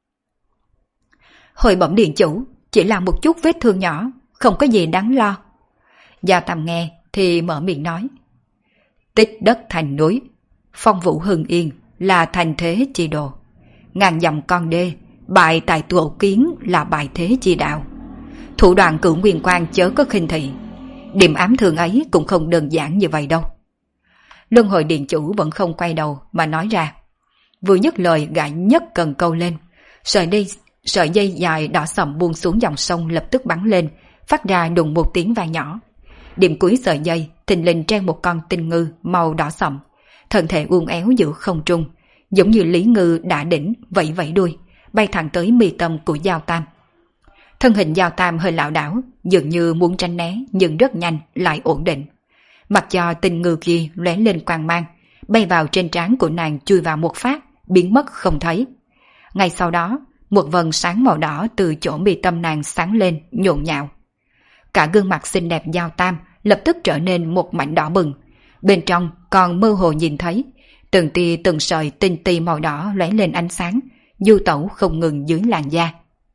Speaker 1: Hồi bẩm điện chủ, chỉ là một chút vết thương nhỏ, không có gì đáng lo. Giao Tam nghe thì mở miệng nói. Tích đất thành núi, phong vũ hưng yên là thành thế chi đồ. Ngàn dặm con đê, bại tại tổ kiến là bại thế chi đạo. Thủ đoạn cửu nguyên quan chớ có khinh thị. Điểm ám thương ấy cũng không đơn giản như vậy đâu. Luân hồi điện chủ vẫn không quay đầu mà nói ra. Vừa dứt lời gã nhấc cần câu lên, sợi dây dài đỏ sậm buông xuống dòng sông lập tức bắn lên, phát ra đùng một tiếng vang nhỏ. Điểm cuối sợi dây thình lình treo một con tinh ngư màu đỏ sậm, thân thể uốn éo giữa không trung, giống như lý ngư đã đỉnh vẫy vẫy đuôi, bay thẳng tới mi tâm của Giao Tam. Thân hình Giao Tam hơi lảo đảo, dường như muốn tránh né nhưng rất nhanh lại ổn định. Mặc cho tinh ngư kia lóe lên quang mang, bay vào trên trán của nàng chui vào một phát, biến mất không thấy. Ngay sau đó, một vầng sáng màu đỏ từ chỗ mi tâm nàng sáng lên nhộn nhạo. Cả gương mặt xinh đẹp Giao Tam lập tức trở nên một mảnh đỏ bừng. Bên trong còn mơ hồ nhìn thấy từng tia từng sợi tinh ti màu đỏ lóe lên ánh sáng, du tẩu không ngừng dưới làn da.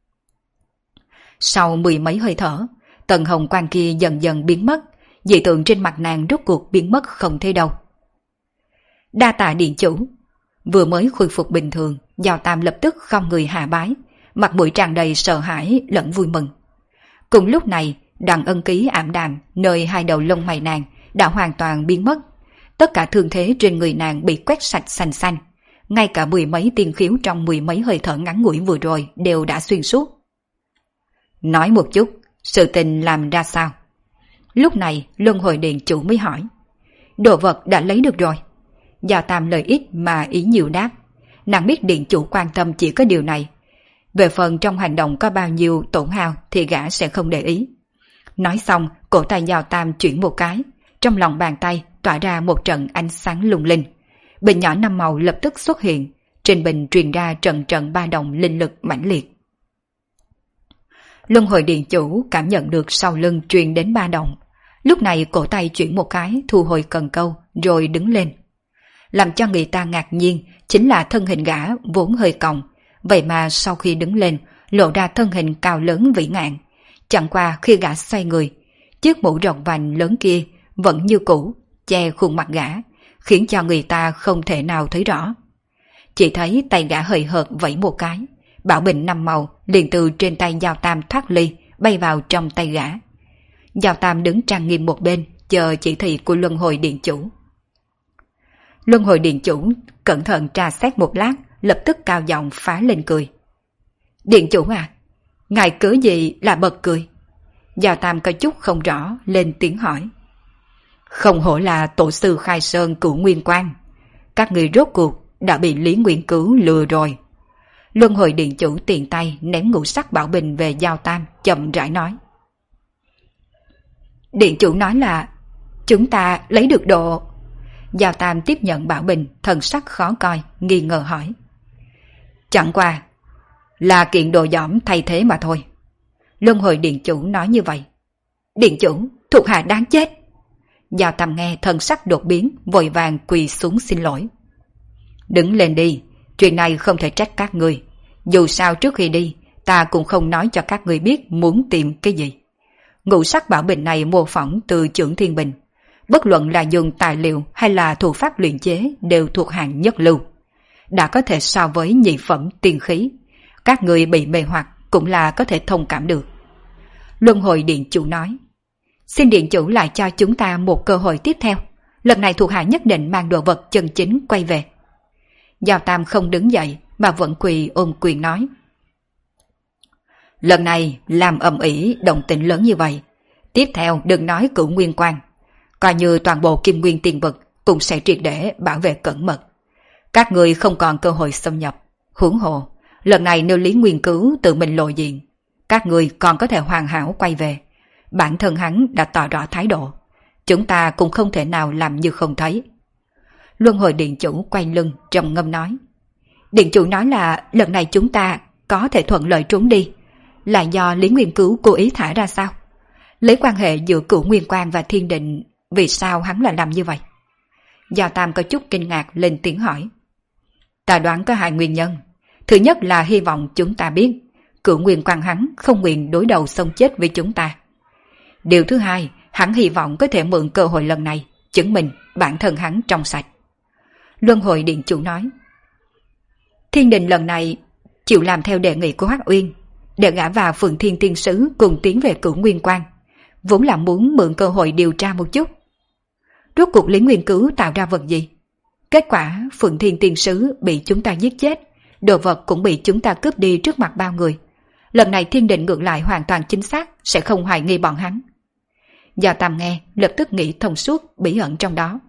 Speaker 1: Sau 10 mấy hơi thở, tầng hồng quang kia dần dần biến mất, dị tượng trên mặt nàng rốt cuộc biến mất không thấy đâu. Đa tạ điện chủ. Vừa mới khôi phục bình thường, Giao Tam lập tức không người hạ bái, mặt mũi tràn đầy sợ hãi lẫn vui mừng. Cùng lúc này, đoàn ân ký ảm đạm nơi hai đầu lông mày nàng đã hoàn toàn biến mất. Tất cả thương thế trên người nàng bị quét sạch xanh xanh, ngay cả 10 mấy tiên khiếu trong 10 mấy hơi thở ngắn ngủi vừa rồi đều đã xuyên suốt. Nói một chút, sự tình làm ra sao? Lúc này luân hồi điện chủ mới hỏi. Đồ vật đã lấy được rồi. Giao Tam lời ít mà ý nhiều đáp. Nàng biết điện chủ quan tâm chỉ có điều này. Về phần trong hành động có bao nhiêu tổn hao thì gã sẽ không để ý. Nói xong, cổ tay Giao Tam chuyển một cái, trong lòng bàn tay tỏa ra một trận ánh sáng lung linh. Bình nhỏ 5 màu lập tức xuất hiện, trên bình truyền ra trận trận ba động linh lực mãnh liệt. Luân hồi điện chủ cảm nhận được sau lưng truyền đến ba động. Lúc này cổ tay chuyển một cái thu hồi cần câu rồi đứng lên. Làm cho người ta ngạc nhiên chính là thân hình gã vốn hơi còng, vậy mà sau khi đứng lên lộ ra thân hình cao lớn vĩ ngạn. Chẳng qua khi gã xoay người, chiếc mũ rộng vành lớn kia vẫn như cũ che khuôn mặt gã, khiến cho người ta không thể nào thấy rõ. Chỉ thấy tay gã hời hợt vẫy một cái, bảo bình 5 màu liền từ trên tay Giao Tam thoát ly bay vào trong tay gã. Giao Tam đứng trang nghiêm một bên chờ chỉ thị của luân hồi điện chủ. Luân hồi điện chủ cẩn thận tra xét một lát, lập tức cao giọng phá lên cười. Điện chủ à, ngài cớ gì là bật cười? Giao Tam có chút không rõ lên tiếng hỏi. Không hổ là tổ sư khai sơn cửu nguyên quan, các người rốt cuộc đã bị Lý Nguyên Cứu lừa rồi. Luân hồi điện chủ tiện tay ném ngũ sắc bảo bình về Giao Tam, chậm rãi nói. Điện chủ nói là chúng ta lấy được độ. Giao Tam tiếp nhận bảo bình, thần sắc khó coi, nghi ngờ hỏi. Chẳng qua là kiện đồ giỏm thay thế mà thôi. Luân hồi điện chủ nói như vậy. Điện chủ, thuộc hạ đáng chết. Giao Tam nghe thân sắc đột biến, vội vàng quỳ xuống xin lỗi. Đứng lên đi, chuyện này không thể trách các ngươi. Dù sao trước khi đi, ta cũng không nói cho các ngươi biết muốn tìm cái gì. Ngũ sắc bảo bình này mô phỏng từ Chưởng Thiên Bình. Bất luận là dùng tài liệu hay là thủ pháp luyện chế đều thuộc hàng nhất lưu. Đã có thể so với nhị phẩm tiên khí. Các người bị mê hoặc cũng là có thể thông cảm được. Luân hồi điện chủ nói. Xin điện chủ lại cho chúng ta một cơ hội tiếp theo. Lần này thuộc hạ nhất định mang đồ vật chân chính quay về. Giao Tam không đứng dậy mà vẫn quỳ ôm quyền nói. Lần này làm ầm ĩ động tĩnh lớn như vậy. Tiếp theo đừng nói Cửu Nguyên Quan. Coi như toàn bộ Kim Nguyên Tiên Vực cũng sẽ triệt để bảo vệ cẩn mật. Các người không còn cơ hội xâm nhập. Huống hồ, lần này nếu Lý Nguyên Cứu tự mình lộ diện, các người còn có thể hoàn hảo quay về. Bản thân hắn đã tỏ rõ thái độ. Chúng ta cũng không thể nào làm như không thấy. Luân hồi điện chủ quay lưng trầm ngâm nói. Điện chủ nói là lần này chúng ta có thể thuận lợi trốn đi. Là do Lý Nguyên Cứu cố ý thả ra sao? Lấy quan hệ giữa Cửu Nguyên Quan và Thiên Định, vì sao hắn lại làm như vậy? Giao Tam có chút kinh ngạc lên tiếng hỏi. Ta đoán có hai nguyên nhân. Thứ nhất là hy vọng chúng ta biết Cửu Nguyên Quan hắn không nguyện đối đầu xông chết với chúng ta. Điều thứ hai, hắn hy vọng có thể mượn cơ hội lần này chứng minh bản thân hắn trong sạch. Luân hồi điện chủ nói. Thiên Đình lần này chịu làm theo đề nghị của Hắc Uyên, để gã vào Phượng Thiên Tiên Sứ cùng tiến về Cửu Nguyên Quan, vốn là muốn mượn cơ hội điều tra một chút. Rốt cuộc Lý Nguyên Cứu tạo ra vật gì? Kết quả Phượng Thiên Tiên Sứ bị chúng ta giết chết, đồ vật cũng bị chúng ta cướp đi trước mặt bao người. Lần này Thiên Định ngược lại hoàn toàn chính xác, sẽ không hoài nghi bọn hắn. Giao Tam nghe lập tức nghĩ thông suốt bí ẩn trong đó.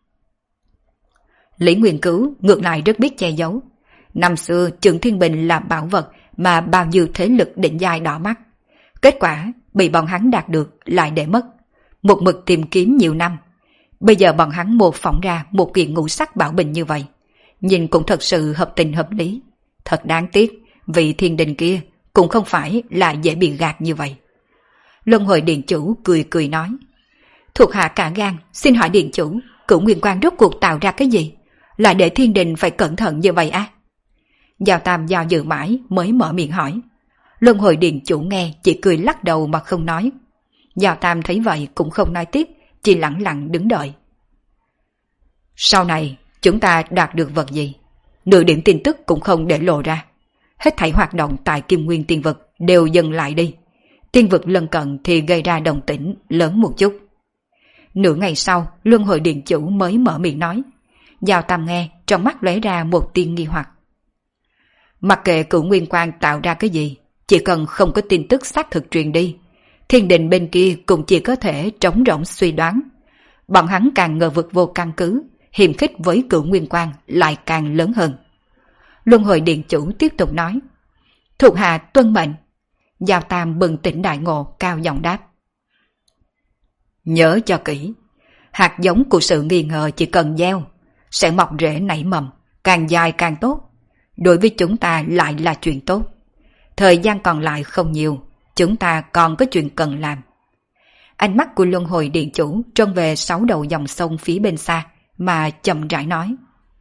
Speaker 1: Lý Nguyên Cứu ngược lại rất biết che giấu. Năm xưa Chưởng Thiên Bình là bảo vật mà bao nhiêu thế lực định giai đỏ mắt. Kết quả bị bọn hắn đạt được lại để mất. Một mực tìm kiếm nhiều năm. Bây giờ bọn hắn mô phỏng ra một kiện ngũ sắc bảo bình như vậy. Nhìn cũng thật sự hợp tình hợp lý. Thật đáng tiếc, vị Thiên Đình kia cũng không phải là dễ bị gạt như vậy. Luân hồi điện chủ cười cười nói. Thuộc hạ cả gan, xin hỏi điện chủ, Cửu Nguyên Quan rốt cuộc tạo ra cái gì? Lại để Thiên Đình phải cẩn thận như vậy á? Giao Tam do dự mãi mới mở miệng hỏi. Luân hồi điện chủ nghe chỉ cười lắc đầu mà không nói. Giao Tam thấy vậy cũng không nói tiếp, chỉ lặng lặng đứng đợi. Sau này chúng ta đạt được vật gì? Nửa điểm tin tức cũng không để lộ ra. Hết thảy hoạt động tại Kim Nguyên Tiên Vực đều dừng lại đi. Tiên vực lân cận thì gây ra động tĩnh lớn một chút. Nửa ngày sau, Luân hồi điện chủ mới mở miệng nói. Giao Tam nghe, trong mắt lóe ra một tia nghi hoặc. Mặc kệ Cửu Nguyên Quan tạo ra cái gì, chỉ cần không có tin tức xác thực truyền đi, Thiên Đình bên kia cũng chỉ có thể trống rỗng suy đoán. Bọn hắn càng ngờ vực vô căn cứ, hiềm khích với Cửu Nguyên Quan lại càng lớn hơn. Luân hồi điện chủ tiếp tục nói. Thuộc hạ tuân mệnh. Giao Tam bừng tỉnh đại ngộ, cao giọng đáp. Nhớ cho kỹ, hạt giống của sự nghi ngờ chỉ cần gieo, sẽ mọc rễ nảy mầm, càng dài càng tốt. Đối với chúng ta lại là chuyện tốt. Thời gian còn lại không nhiều, chúng ta còn có chuyện cần làm. Ánh mắt của Luân hồi điện chủ trông về 6 đầu dòng sông phía bên xa, mà chậm rãi nói.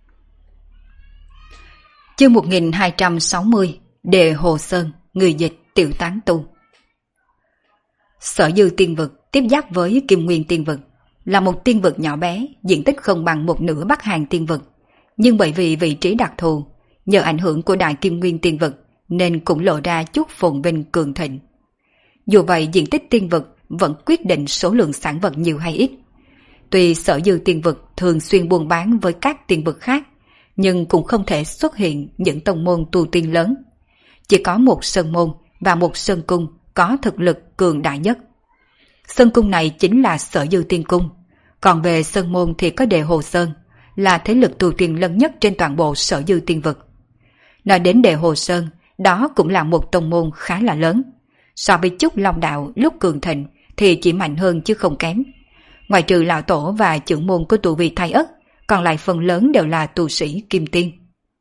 Speaker 1: Chương 1260, Đề Hồ Sơn, người dịch Tiểu Tán Tu. Sở Dư Tiên Vực tiếp giáp với Kim Nguyên Tiên Vực, là một tiên vực nhỏ bé, diện tích không bằng một nửa Bắc Hàn Tiên Vực, nhưng bởi vì vị trí đặc thù, nhờ ảnh hưởng của Đại Kim Nguyên Tiên Vực nên cũng lộ ra chút phồn vinh cường thịnh. Dù vậy, diện tích tiên vực vẫn quyết định số lượng sản vật nhiều hay ít. Tuy Sở Dư Tiên Vực thường xuyên buôn bán với các tiên vực khác, nhưng cũng không thể xuất hiện những tông môn tu tiên lớn. Chỉ có một sơn môn và một sơn cung có thực lực cường đại nhất. Sơn cung này chính là Sở Dư Tiên Cung, còn về sơn môn thì có Đề Hồ Sơn, là thế lực tu tiên lớn nhất trên toàn bộ Sở Dư Tiên Vực. Nói đến Đề Hồ Sơn, đó cũng là một tông môn khá là lớn. So với Trúc Long Đạo lúc cường thịnh thì chỉ mạnh hơn chứ không kém. Ngoài trừ lão tổ và trưởng môn của tu vi Thái Ất, còn lại phần lớn đều là tu sĩ Kim Tiên.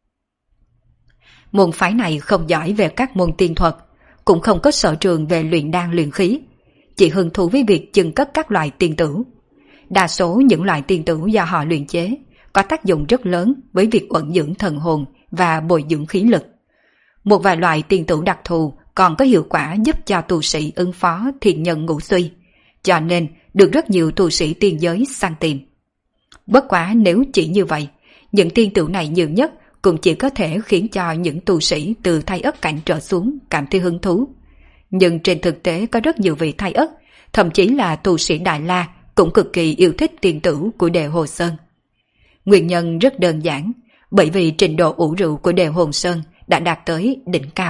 Speaker 1: Môn phái này không giỏi về các môn tiên thuật, cũng không có sở trường về luyện đan luyện khí. chỉ hứng thú với việc chưng cất các loại tiên tử. Đa số những loại tiên tử do họ luyện chế có tác dụng rất lớn với việc ẩn dưỡng thần hồn và bồi dưỡng khí lực. Một vài loại tiên tử đặc thù còn có hiệu quả giúp cho tu sĩ ứng phó thiên nhân ngũ suy, cho nên được rất nhiều tu sĩ tiên giới săn tìm. Bất quá nếu chỉ như vậy, những tiên tử này nhiều nhất cũng chỉ có thể khiến cho những tu sĩ từ Thái Ất cảnh trở xuống cảm thấy hứng thú. Nhưng trên thực tế có rất nhiều vị Thái Ất, thậm chí là tu sĩ Đại La cũng cực kỳ yêu thích tiên tử của Đề Hồ Sơn. Nguyên nhân rất đơn giản, bởi vì trình độ ủ rượu của Đề Hồ Sơn đã đạt tới đỉnh cao.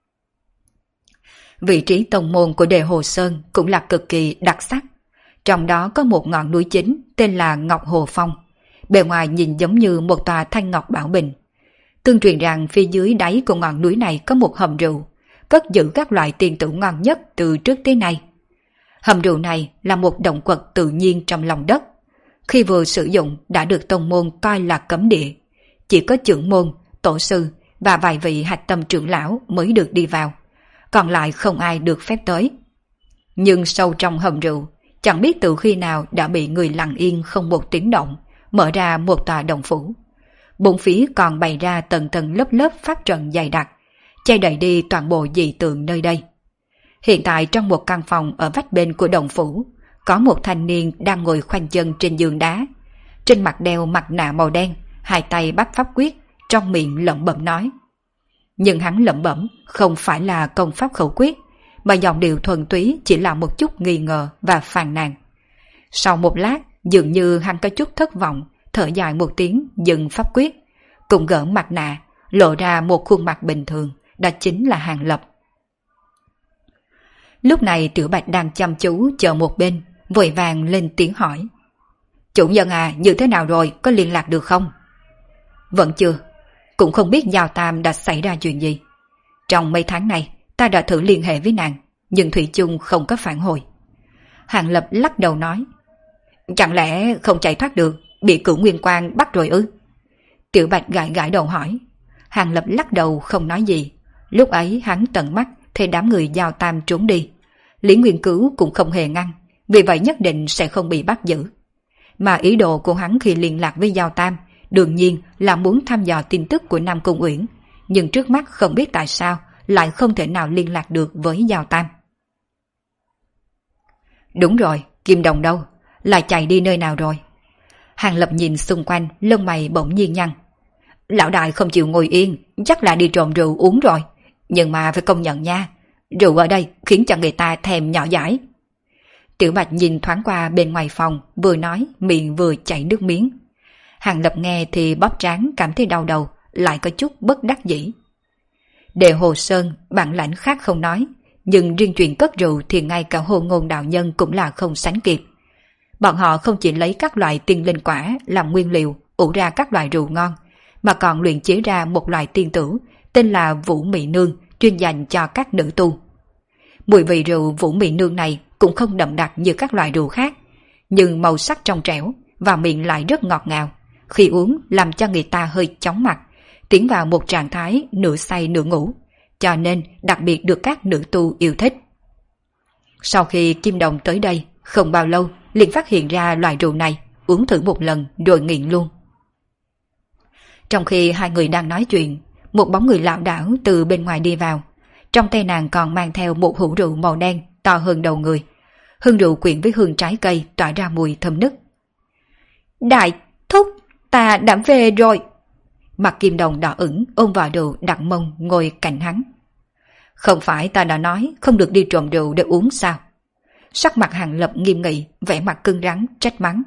Speaker 1: Vị trí tông môn của Đề Hồ Sơn cũng là cực kỳ đặc sắc. Trong đó có một ngọn núi chính tên là Ngọc Hồ Phong. Bề ngoài nhìn giống như một tòa thanh ngọc bảo bình. Tương truyền rằng phía dưới đáy của ngọn núi này có một hầm rượu, cất giữ các loại tiên tử ngon nhất từ trước tới nay. Hầm rượu này là một động quật tự nhiên trong lòng đất. Khi vừa sử dụng đã được tông môn coi là cấm địa. Chỉ có trưởng môn, tổ sư và vài vị hạch tâm trưởng lão mới được đi vào. Còn lại không ai được phép tới. Nhưng sâu trong hầm rượu, chẳng biết từ khi nào đã bị người lặng yên không một tiếng động, mở ra một tòa đồng phủ. Bốn phía còn bày ra tầng tầng lớp lớp pháp trận dày đặc, che đậy đi toàn bộ dị tượng nơi đây. Hiện tại trong một căn phòng ở vách bên của đồng phủ, có một thanh niên đang ngồi khoanh chân trên giường đá. Trên mặt đeo mặt nạ màu đen, hai tay bắt pháp quyết, trong miệng lẩm bẩm nói. Nhưng hắn lẩm bẩm không phải là công pháp khẩu quyết, mà giọng điệu thuần túy chỉ là một chút nghi ngờ và phàn nàn. Sau một lát, dường như hắn có chút thất vọng, thở dài một tiếng dừng pháp quyết, cùng gỡ mặt nạ, lộ ra một khuôn mặt bình thường, đó chính là Hàng Lập. Lúc này Tiểu Bạch đang chăm chú chờ một bên, vội vàng lên tiếng hỏi. Chủ nhân à, như thế nào rồi, có liên lạc được không? Vẫn chưa, cũng không biết Giao Tam đã xảy ra chuyện gì. Trong mấy tháng này, ta đã thử liên hệ với nàng, nhưng thủy chung không có phản hồi. Hàng Lập lắc đầu nói. Chẳng lẽ không chạy thoát được, bị Cửu Nguyên Quang bắt rồi ư? Tiểu Bạch gãi gãi đầu hỏi. Hàng Lập lắc đầu không nói gì. Lúc ấy hắn tận mắt thấy đám người Giao Tam trốn đi. Lý Nguyên Cứu cũng không hề ngăn, vì vậy nhất định sẽ không bị bắt giữ. Mà ý đồ của hắn khi liên lạc với Giao Tam đương nhiên là muốn thăm dò tin tức của Nam Cung Uyển, nhưng trước mắt không biết tại sao lại không thể nào liên lạc được với Giao Tam. Đúng rồi, Kim Đồng đâu? Lại chạy đi nơi nào rồi? Hàng Lập nhìn xung quanh, lông mày bỗng nhiên nhăn. Lão đại không chịu ngồi yên, chắc là đi trộm rượu uống rồi. Nhưng mà phải công nhận nha, rượu ở đây khiến cho người ta thèm nhỏ dãi. Tiểu Bạch nhìn thoáng qua bên ngoài phòng, vừa nói miệng vừa chảy nước miếng. Hàng Lập nghe thì bóp trán cảm thấy đau đầu, lại có chút bất đắc dĩ. Đề Hồ Sơn bản lãnh khác không nói, nhưng riêng chuyện cất rượu thì ngay cả Hồ Ngôn đạo nhân cũng là không sánh kịp. Bọn họ không chỉ lấy các loại tiên linh quả làm nguyên liệu ủ ra các loại rượu ngon, mà còn luyện chế ra một loại tiên tử tên là Vũ Mị Nương, chuyên dành cho các nữ tu. Mùi vị rượu Vũ Mị Nương này cũng không đậm đặc như các loại rượu khác, nhưng màu sắc trong trẻo và miệng lại rất ngọt ngào, khi uống làm cho người ta hơi chóng mặt, tiến vào một trạng thái nửa say nửa ngủ, cho nên đặc biệt được các nữ tu yêu thích. Sau khi Kim Đồng tới đây, không bao lâu liền phát hiện ra loại rượu này, uống thử một lần rồi nghiện luôn. Trong khi hai người đang nói chuyện, một bóng người lảo đảo từ bên ngoài đi vào. Trong tay nàng còn mang theo một hũ rượu màu đen to hơn đầu người. Hương rượu quyện với hương trái cây tỏa ra mùi thơm nức. Đại thúc, ta đã về rồi. Mặt Kim Đồng đỏ ửng ôm vào rượu đặt mông ngồi cạnh hắn. Không phải ta đã nói không được đi trộm rượu để uống sao? Sắc mặt Hàng Lập nghiêm nghị, vẻ mặt cứng rắn trách mắng.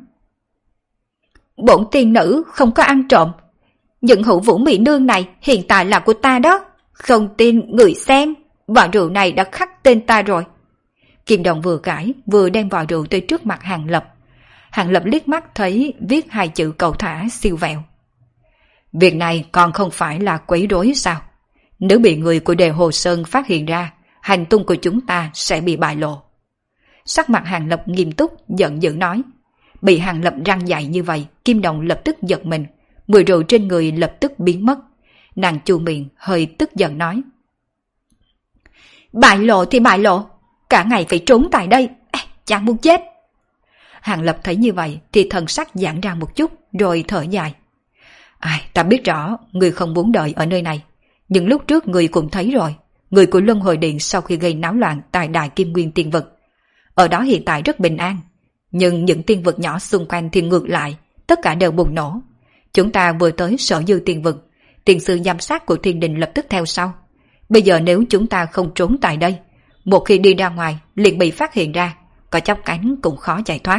Speaker 1: Bổn tiên nữ không có ăn trộm. Những hũ Vũ Mị Nương này hiện tại là của ta đó. Không tin người xem, vỏ rượu này đã khắc tên ta rồi. Kim Đồng vừa cãi vừa đem vỏ rượu tới trước mặt Hàng Lập. Hàng Lập liếc mắt thấy viết hai chữ cầu thả siêu vẹo. Việc này còn không phải là quấy rối sao? Nếu bị người của Đề Hồ Sơn phát hiện ra, hành tung của chúng ta sẽ bị bại lộ. Sắc mặt Hàng Lập nghiêm túc, giận dữ nói. Bị Hàng Lập răng dạy như vậy, Kim Đồng lập tức giật mình, mùi rượu trên người lập tức biến mất. Nàng chu miệng hơi tức giận nói. Bại lộ thì bại lộ, cả ngày phải trốn tại đây, chàng muốn chết. Hàng Lập thấy như vậy thì thần sắc giãn ra một chút rồi thở dài. Ai, ta biết rõ người không muốn đợi ở nơi này, nhưng lúc trước người cũng thấy rồi, người của Luân Hồi Điện sau khi gây náo loạn tại Đại Kim Nguyên Tiên Vực, ở đó hiện tại rất bình an, nhưng những tiên vực nhỏ xung quanh thì ngược lại, tất cả đều bùng nổ. Chúng ta vừa tới Sở Dư Tiên Vực, tiền sư giám sát của Thiên Đình lập tức theo sau. Bây giờ nếu chúng ta không trốn tại đây, một khi đi ra ngoài liền bị phát hiện ra, có chốc cánh cũng khó chạy thoát.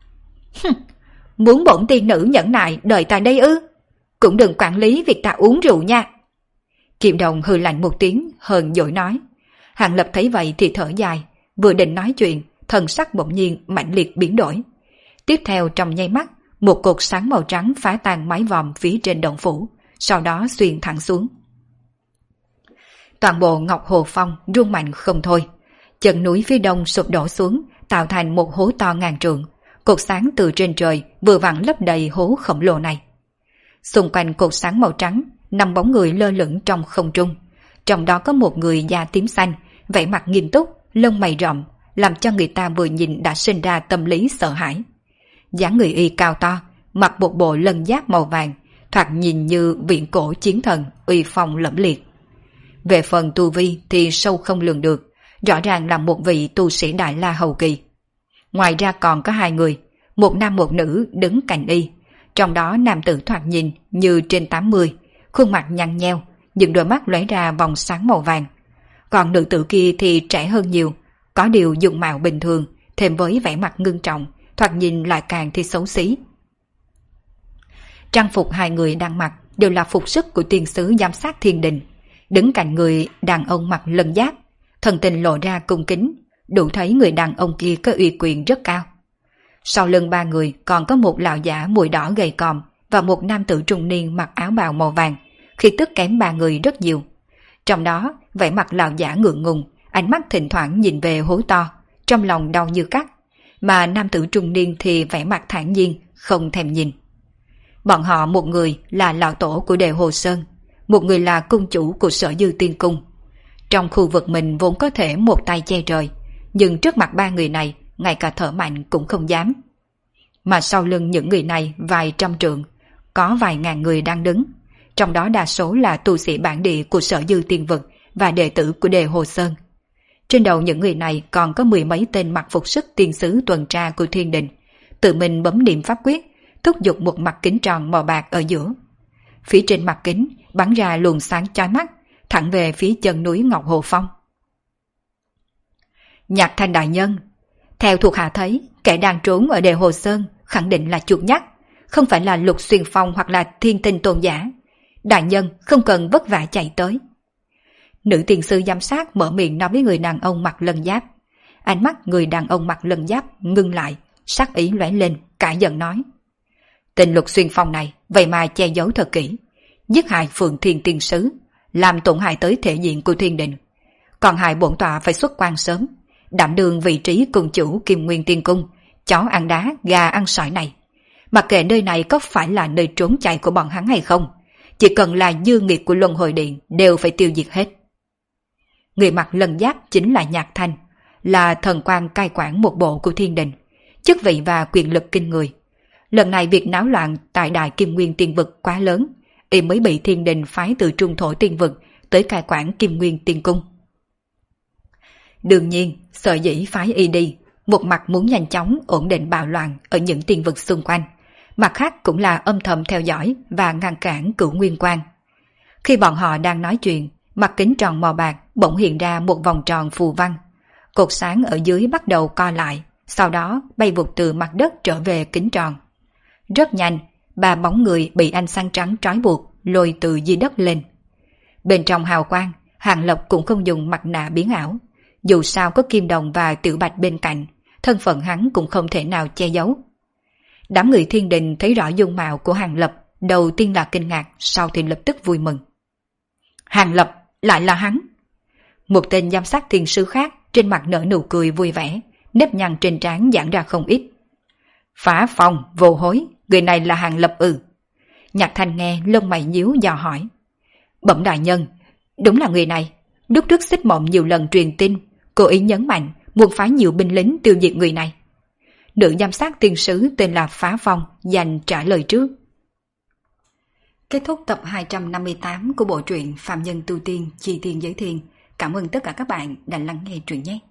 Speaker 1: Muốn bổn tiên nữ nhẫn nại đợi tại đây ư? Cũng đừng quản lý việc ta uống rượu nha. Kim Đồng hừ lạnh một tiếng, hờn dỗi nói. Hàng Lập thấy vậy thì thở dài, vừa định nói chuyện, thần sắc bỗng nhiên mãnh liệt biến đổi. Tiếp theo trong nháy mắt, một cột sáng màu trắng phá tan mái vòm phía trên động phủ, sau đó xuyên thẳng xuống. Toàn bộ Ngọc Hồ Phong rung mạnh không thôi. Chân núi phía đông sụp đổ xuống, tạo thành một hố to ngàn trượng. Cột sáng từ trên trời vừa vặn lấp đầy hố khổng lồ này. Xung quanh cột sáng màu trắng, 5 bóng người lơ lửng trong không trung. Trong đó có một người da tím xanh, vẻ mặt nghiêm túc, lông mày rậm, làm cho người ta vừa nhìn đã sinh ra tâm lý sợ hãi. Dáng người y cao to, mặc một bộ lân giáp màu vàng, thoạt nhìn như viễn cổ chiến thần, uy phong lẫm liệt. Về phần tu vi thì sâu không lường được, rõ ràng là một vị tu sĩ Đại La hậu kỳ. Ngoài ra còn có 2 người, một nam một nữ đứng cạnh y. Trong đó nam tử thoạt nhìn như trên 80, khuôn mặt nhăn nheo, những đôi mắt lóe ra vòng sáng màu vàng. Còn nữ tử kia thì trẻ hơn nhiều, có điều dung mạo bình thường, thêm với vẻ mặt ngưng trọng, thoạt nhìn lại càng thì xấu xí. Trang phục 2 người đang mặc đều là phục sức của tiên sứ giám sát Thiên Đình. Đứng cạnh người đàn ông mặc lân giáp, thần tình lộ ra cung kính, đủ thấy người đàn ông kia có uy quyền rất cao. Sau lưng 3 người còn có một lão giả mùi đỏ gầy còm và một nam tử trung niên mặc áo bào màu vàng, khí tức kém 3 người rất nhiều. Trong đó, vẻ mặt lão giả ngượng ngùng, ánh mắt thỉnh thoảng nhìn về hố to, trong lòng đau như cắt, mà nam tử trung niên thì vẻ mặt thản nhiên, không thèm nhìn. Bọn họ một người là lão tổ của Đề Hồ Sơn, một người là cung chủ của Sở Dư Tiên Cung. Trong khu vực mình vốn có thể một tay che trời, nhưng trước mặt 3 người này, ngay cả thở mạnh cũng không dám. Mà sau lưng những người này vài trăm trượng, có vài ngàn người đang đứng, trong đó đa số là tu sĩ bản địa của Sở Dư Tiên Vực và đệ tử của Đề Hồ Sơn. Trên đầu những người này còn có 10 mấy tên mặc phục sức tiên sứ tuần tra của Thiên Đình, tự mình bấm niệm pháp quyết, thúc giục một mặt kính tròn màu bạc ở giữa. Phía trên mặt kính bắn ra luồng sáng chói mắt, thẳng về phía chân núi Ngọc Hồ Phong. Nhạc Thanh đại nhân, theo thuộc hạ thấy, kẻ đang trốn ở Đề Hồ Sơn khẳng định là chuột nhắt, không phải là Lục Xuyên Phong hoặc là Thiên Tinh Tôn giả. Đại nhân không cần vất vả chạy tới. Nữ tiên sư giám sát mở miệng nói với người đàn ông mặc lân giáp. Ánh mắt người đàn ông mặc lân giáp ngưng lại, sắc ý lóe lên, cả giận nói. Tên Lục Xuyên Phong này vậy mà che giấu thật kỹ, giết hại Phượng Thiên Tiên Sứ, làm tổn hại tới thể diện của Thiên Đình. Còn hại bổn tọa phải xuất quan sớm, đảm đương vị trí cung chủ Kim Nguyên Tiên Cung, chó ăn đá, gà ăn sỏi này. Mặc kệ nơi này có phải là nơi trốn chạy của bọn hắn hay không, chỉ cần là dư nghiệp của Luân Hồi Điện đều phải tiêu diệt hết. Người mặc lân giáp chính là Nhạc Thanh, là thần quan cai quản một bộ của Thiên Đình, chức vị và quyền lực kinh người. Lần này việc náo loạn tại Đại Kim Nguyên Tiên Vực quá lớn, y mới bị Thiên Đình phái từ Trung Thổ Tiên Vực tới cai quản Kim Nguyên Tiên Cung. Đương nhiên, sở dĩ phái y đi, một mặt muốn nhanh chóng ổn định bạo loạn ở những tiên vực xung quanh, mặt khác cũng là âm thầm theo dõi và ngăn cản Cửu Nguyên Quang. Khi bọn họ đang nói chuyện, mặt kính tròn màu bạc bỗng hiện ra một vòng tròn phù văn. Cột sáng ở dưới bắt đầu co lại, sau đó bay vụt từ mặt đất trở về kính tròn. Rất nhanh, 3 bóng người bị ánh sáng trắng trói buộc lôi từ dưới đất lên. Bên trong hào quang, Hàng Lập cũng không dùng mặt nạ biến ảo. Dù sao có Kim Đồng và Tiểu Bạch bên cạnh, thân phận hắn cũng không thể nào che giấu. Đám người Thiên Đình thấy rõ dung mạo của Hàng Lập, đầu tiên là kinh ngạc, sau thì lập tức vui mừng. Hàng Lập, lại là hắn! Một tên giám sát thiên sứ khác trên mặt nở nụ cười vui vẻ, nếp nhăn trên trán giãn ra không ít. Phá phòng, vô hối, người này là Hàng Lập ư? Nhạc Thanh nghe lông mày nhíu dò hỏi. Bẩm đại nhân, đúng là người này. Lúc trước Xích Mộng nhiều lần truyền tin, cố ý nhấn mạnh muốn phái nhiều binh lính tiêu diệt người này. Nữ giám sát tiên sứ tên là Phá Phong dành trả lời trước. Kết thúc tập 258 của bộ truyện Phạm Nhân Tu Tiên Chi Tiên Giới Thiên. Cảm ơn tất cả các bạn đã lắng nghe truyện nhé.